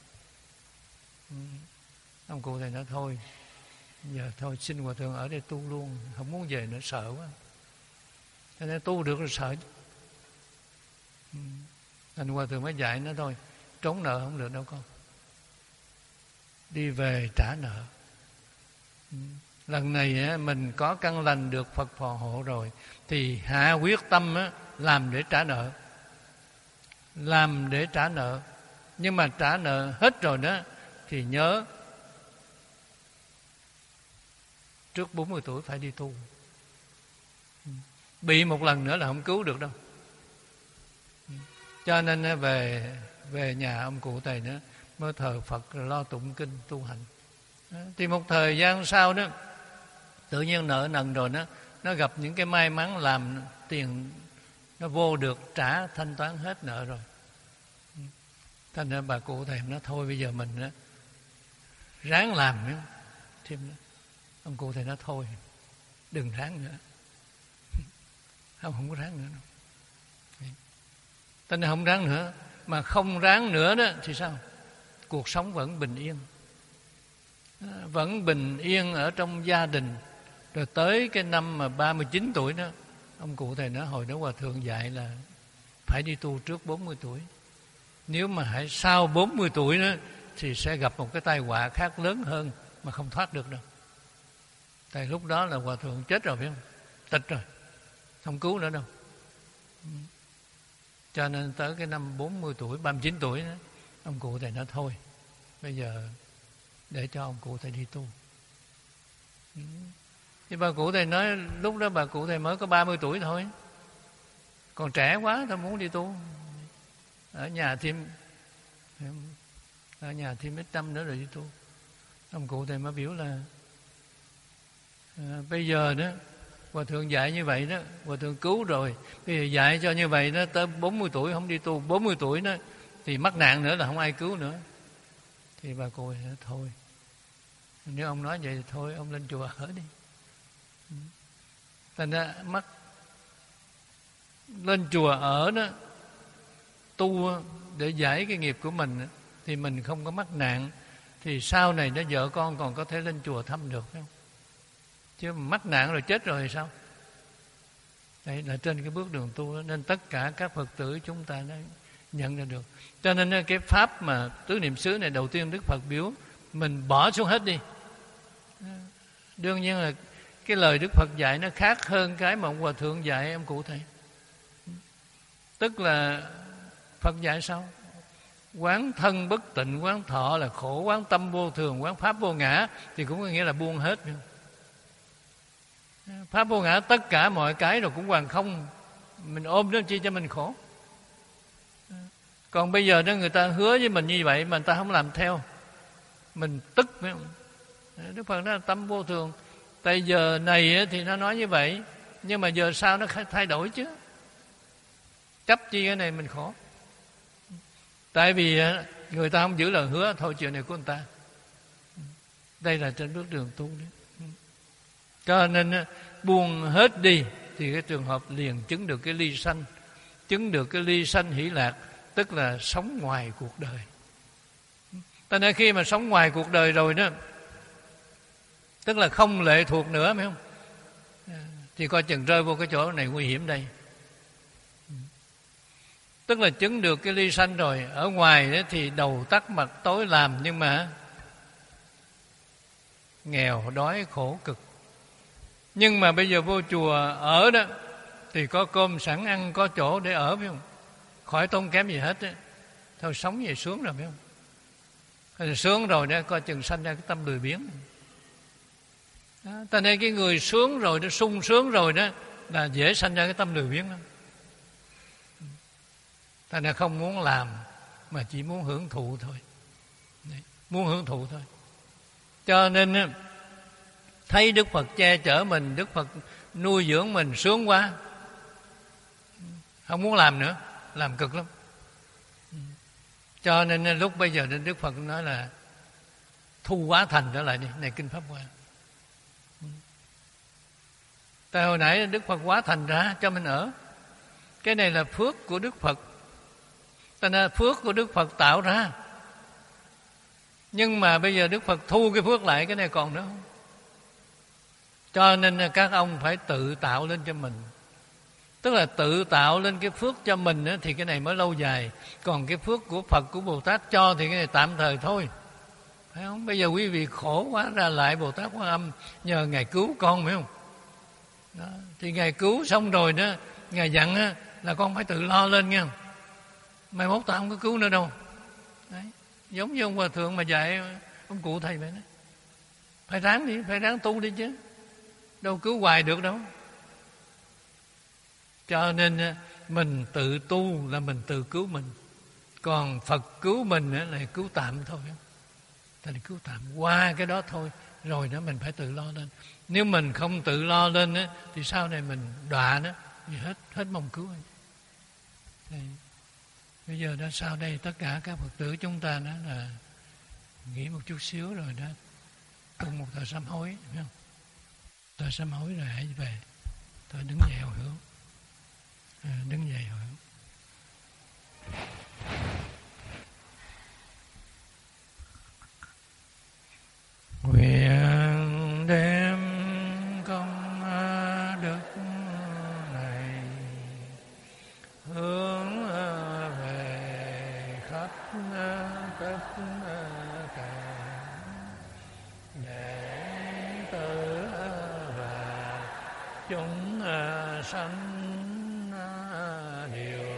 Ông cụ thầy nói thôi, giờ thôi xin Hòa Thượng ở đây tu luôn, không muốn về nữa, sợ quá. Cho nên tu được rồi sợ. Nên Hòa Thượng mới dạy nó thôi, trốn nợ không được đâu con, đi về trả nợ. Lần này mình có căn lành được Phật phò hộ rồi, thì hạ quyết tâm làm để trả nợ. Làm để trả nợ. Nhưng mà trả nợ hết rồi đó, thì nhớ trước bốn mươi tuổi phải đi tu. Bị một lần nữa là không cứu được đâu. Cho nên về về nhà ông cụ thầy nữa mới thờ Phật, rồi lo tụng kinh tu hành. Thì một thời gian sau đó, tự nhiên nợ nần rồi đó, nó gặp những cái may mắn làm tiền nó vô được, trả thanh toán hết nợ rồi. Thành ra bà cụ thầy nói thôi bây giờ mình đó, ráng làm nữa. Thêm nữa. Ông cụ thầy nói thôi, đừng ráng nữa. Không, không có ráng nữa đâu. Tên không ráng nữa. Mà không ráng nữa đó thì sao? Cuộc sống vẫn bình yên. Vẫn bình yên ở trong gia đình. Rồi tới cái năm mà ba mươi chín tuổi đó, ông cụ thầy nói hồi đó Hòa Thượng dạy là phải đi tu trước bốn mươi tuổi. Nếu mà hãy sau bốn mươi tuổi đó thì sẽ gặp một cái tai họa khác lớn hơn mà không thoát được đâu. Tại lúc đó là Hòa Thượng chết rồi, biết không? Tịch rồi, không cứu nữa đâu. Cho nên tới cái năm bốn mươi tuổi, ba mươi chín tuổi đó, ông cụ thầy nói thôi, bây giờ để cho ông cụ thầy đi tu. Thì bà cụ thầy nói lúc đó bà cụ thầy mới có ba mươi tuổi thôi, còn trẻ quá, tôi muốn đi tu. Ở nhà thêm Ở nhà thêm ít năm nữa rồi đi tu. Ông cụ thầy mới biểu là à, bây giờ đó Hòa Thượng dạy như vậy đó, Hòa Thượng cứu rồi, bây giờ dạy cho như vậy đó, tới bốn mươi tuổi không đi tu, bốn mươi tuổi đó thì mắc nạn nữa là không ai cứu nữa. Thì bà cụ nói thôi, nếu ông nói vậy thì thôi, ông lên chùa ở đi. Thành ra mắc lên chùa ở đó, tu để giải cái nghiệp của mình, thì mình không có mắc nạn. thì sau này nó vợ con còn có thể lên chùa thăm được không? Chứ mắc nạn rồi chết rồi thì sao? Đấy là trên cái bước đường tu đó, nên tất cả các Phật tử chúng ta nó nhận ra được. Cho nên cái pháp mà tứ niệm xứ này đầu tiên Đức Phật biểu mình bỏ xuống hết đi. Đương nhiên là cái lời Đức Phật dạy nó khác hơn cái mà ông Hòa Thượng dạy em cụ thầy. Tức là Phật dạy sao? Quán thân bất tịnh, quán thọ là khổ, quán tâm vô thường, quán pháp vô ngã, thì cũng có nghĩa là buông hết. Pháp vô ngã tất cả mọi cái rồi cũng hoàn không, mình ôm nó chi cho mình khổ. Còn bây giờ đó người ta hứa với mình như vậy mà người ta không làm theo, mình tức phải không? Đức Phật nói là tâm vô thường. Tại giờ này thì nó nói như vậy, nhưng mà giờ sau nó thay đổi chứ. Chấp chi cái này mình khổ. Tại vì người ta không giữ lời hứa, thôi chuyện này của người ta. Đây là trên bước đường tu đấy. Cho nên buông hết đi thì cái trường hợp liền chứng được cái ly sanh, chứng được cái ly sanh hỷ lạc, tức là sống ngoài cuộc đời. Cho nên khi mà sống ngoài cuộc đời rồi đó, tức là không lệ thuộc nữa, phải không? Thì coi chừng rơi vô cái chỗ này nguy hiểm đây. Tức là chứng được cái ly sanh rồi. Ở ngoài đó thì đầu tắt mặt tối làm, nhưng mà nghèo đói khổ cực. Nhưng mà bây giờ vô chùa ở đó thì có cơm sẵn ăn, có chỗ để ở, phải không? Khỏi tốn kém gì hết á. Thôi sống vậy sướng rồi, phải không? Rồi sướng rồi đó, coi chừng sanh ra cái tâm lười biếng. Đó, ta nên cái người sướng rồi, nó sung sướng rồi đó là dễ sanh ra cái tâm lười biếng lắm. Ta nên không muốn làm mà chỉ muốn hưởng thụ thôi. Đấy, muốn hưởng thụ thôi. Cho nên thấy Đức Phật che chở mình, Đức Phật nuôi dưỡng mình sướng quá, không muốn làm nữa, làm cực lắm. Cho nên lúc bây giờ nên Đức Phật nói là thu hóa thành trở lại đi. Này Kinh Pháp Hoa. Tại hồi nãy Đức Phật hóa thành ra cho mình ở. Cái này là phước của Đức Phật. Tại nên phước của Đức Phật tạo ra. Nhưng mà bây giờ Đức Phật thu cái phước lại, cái này còn nữa không? Cho nên các ông phải tự tạo lên cho mình. Tức là tự tạo lên cái phước cho mình á, thì cái này mới lâu dài. Còn cái phước của Phật, của Bồ Tát cho thì cái này tạm thời thôi, phải không? Bây giờ quý vị khổ quá, ra lại Bồ Tát Quan Âm nhờ Ngài cứu con, phải không? Đó. Thì Ngài cứu xong rồi đó, Ngài dặn á, là con phải tự lo lên nha. Mai mốt ta không có cứu nữa đâu. Đấy. Giống như ông Hòa Thượng mà dạy ông cụ thầy vậy đó. Phải ráng đi, phải ráng tu đi chứ. Đâu cứu hoài được đâu. Cho nên mình tự tu là mình tự cứu mình. Còn Phật cứu mình là cứu tạm thôi. Ta là cứu tạm qua cái đó thôi. Rồi đó mình phải tự lo lên. Nếu mình không tự lo lên thì sau này mình đọa đó thì hết hết mong cứu. Đây. Bây giờ đó sau đây tất cả các Phật tử chúng ta đó là nghỉ một chút xíu rồi đó, cùng một thời sám hối, phải không? Thời sám hối rồi hãy về, thời đứng dậy hồi hướng, à, đứng dậy hồi hướng. Nguyện đem công đức này hướng về khắp tất cả đệ tử và chúng sanh đều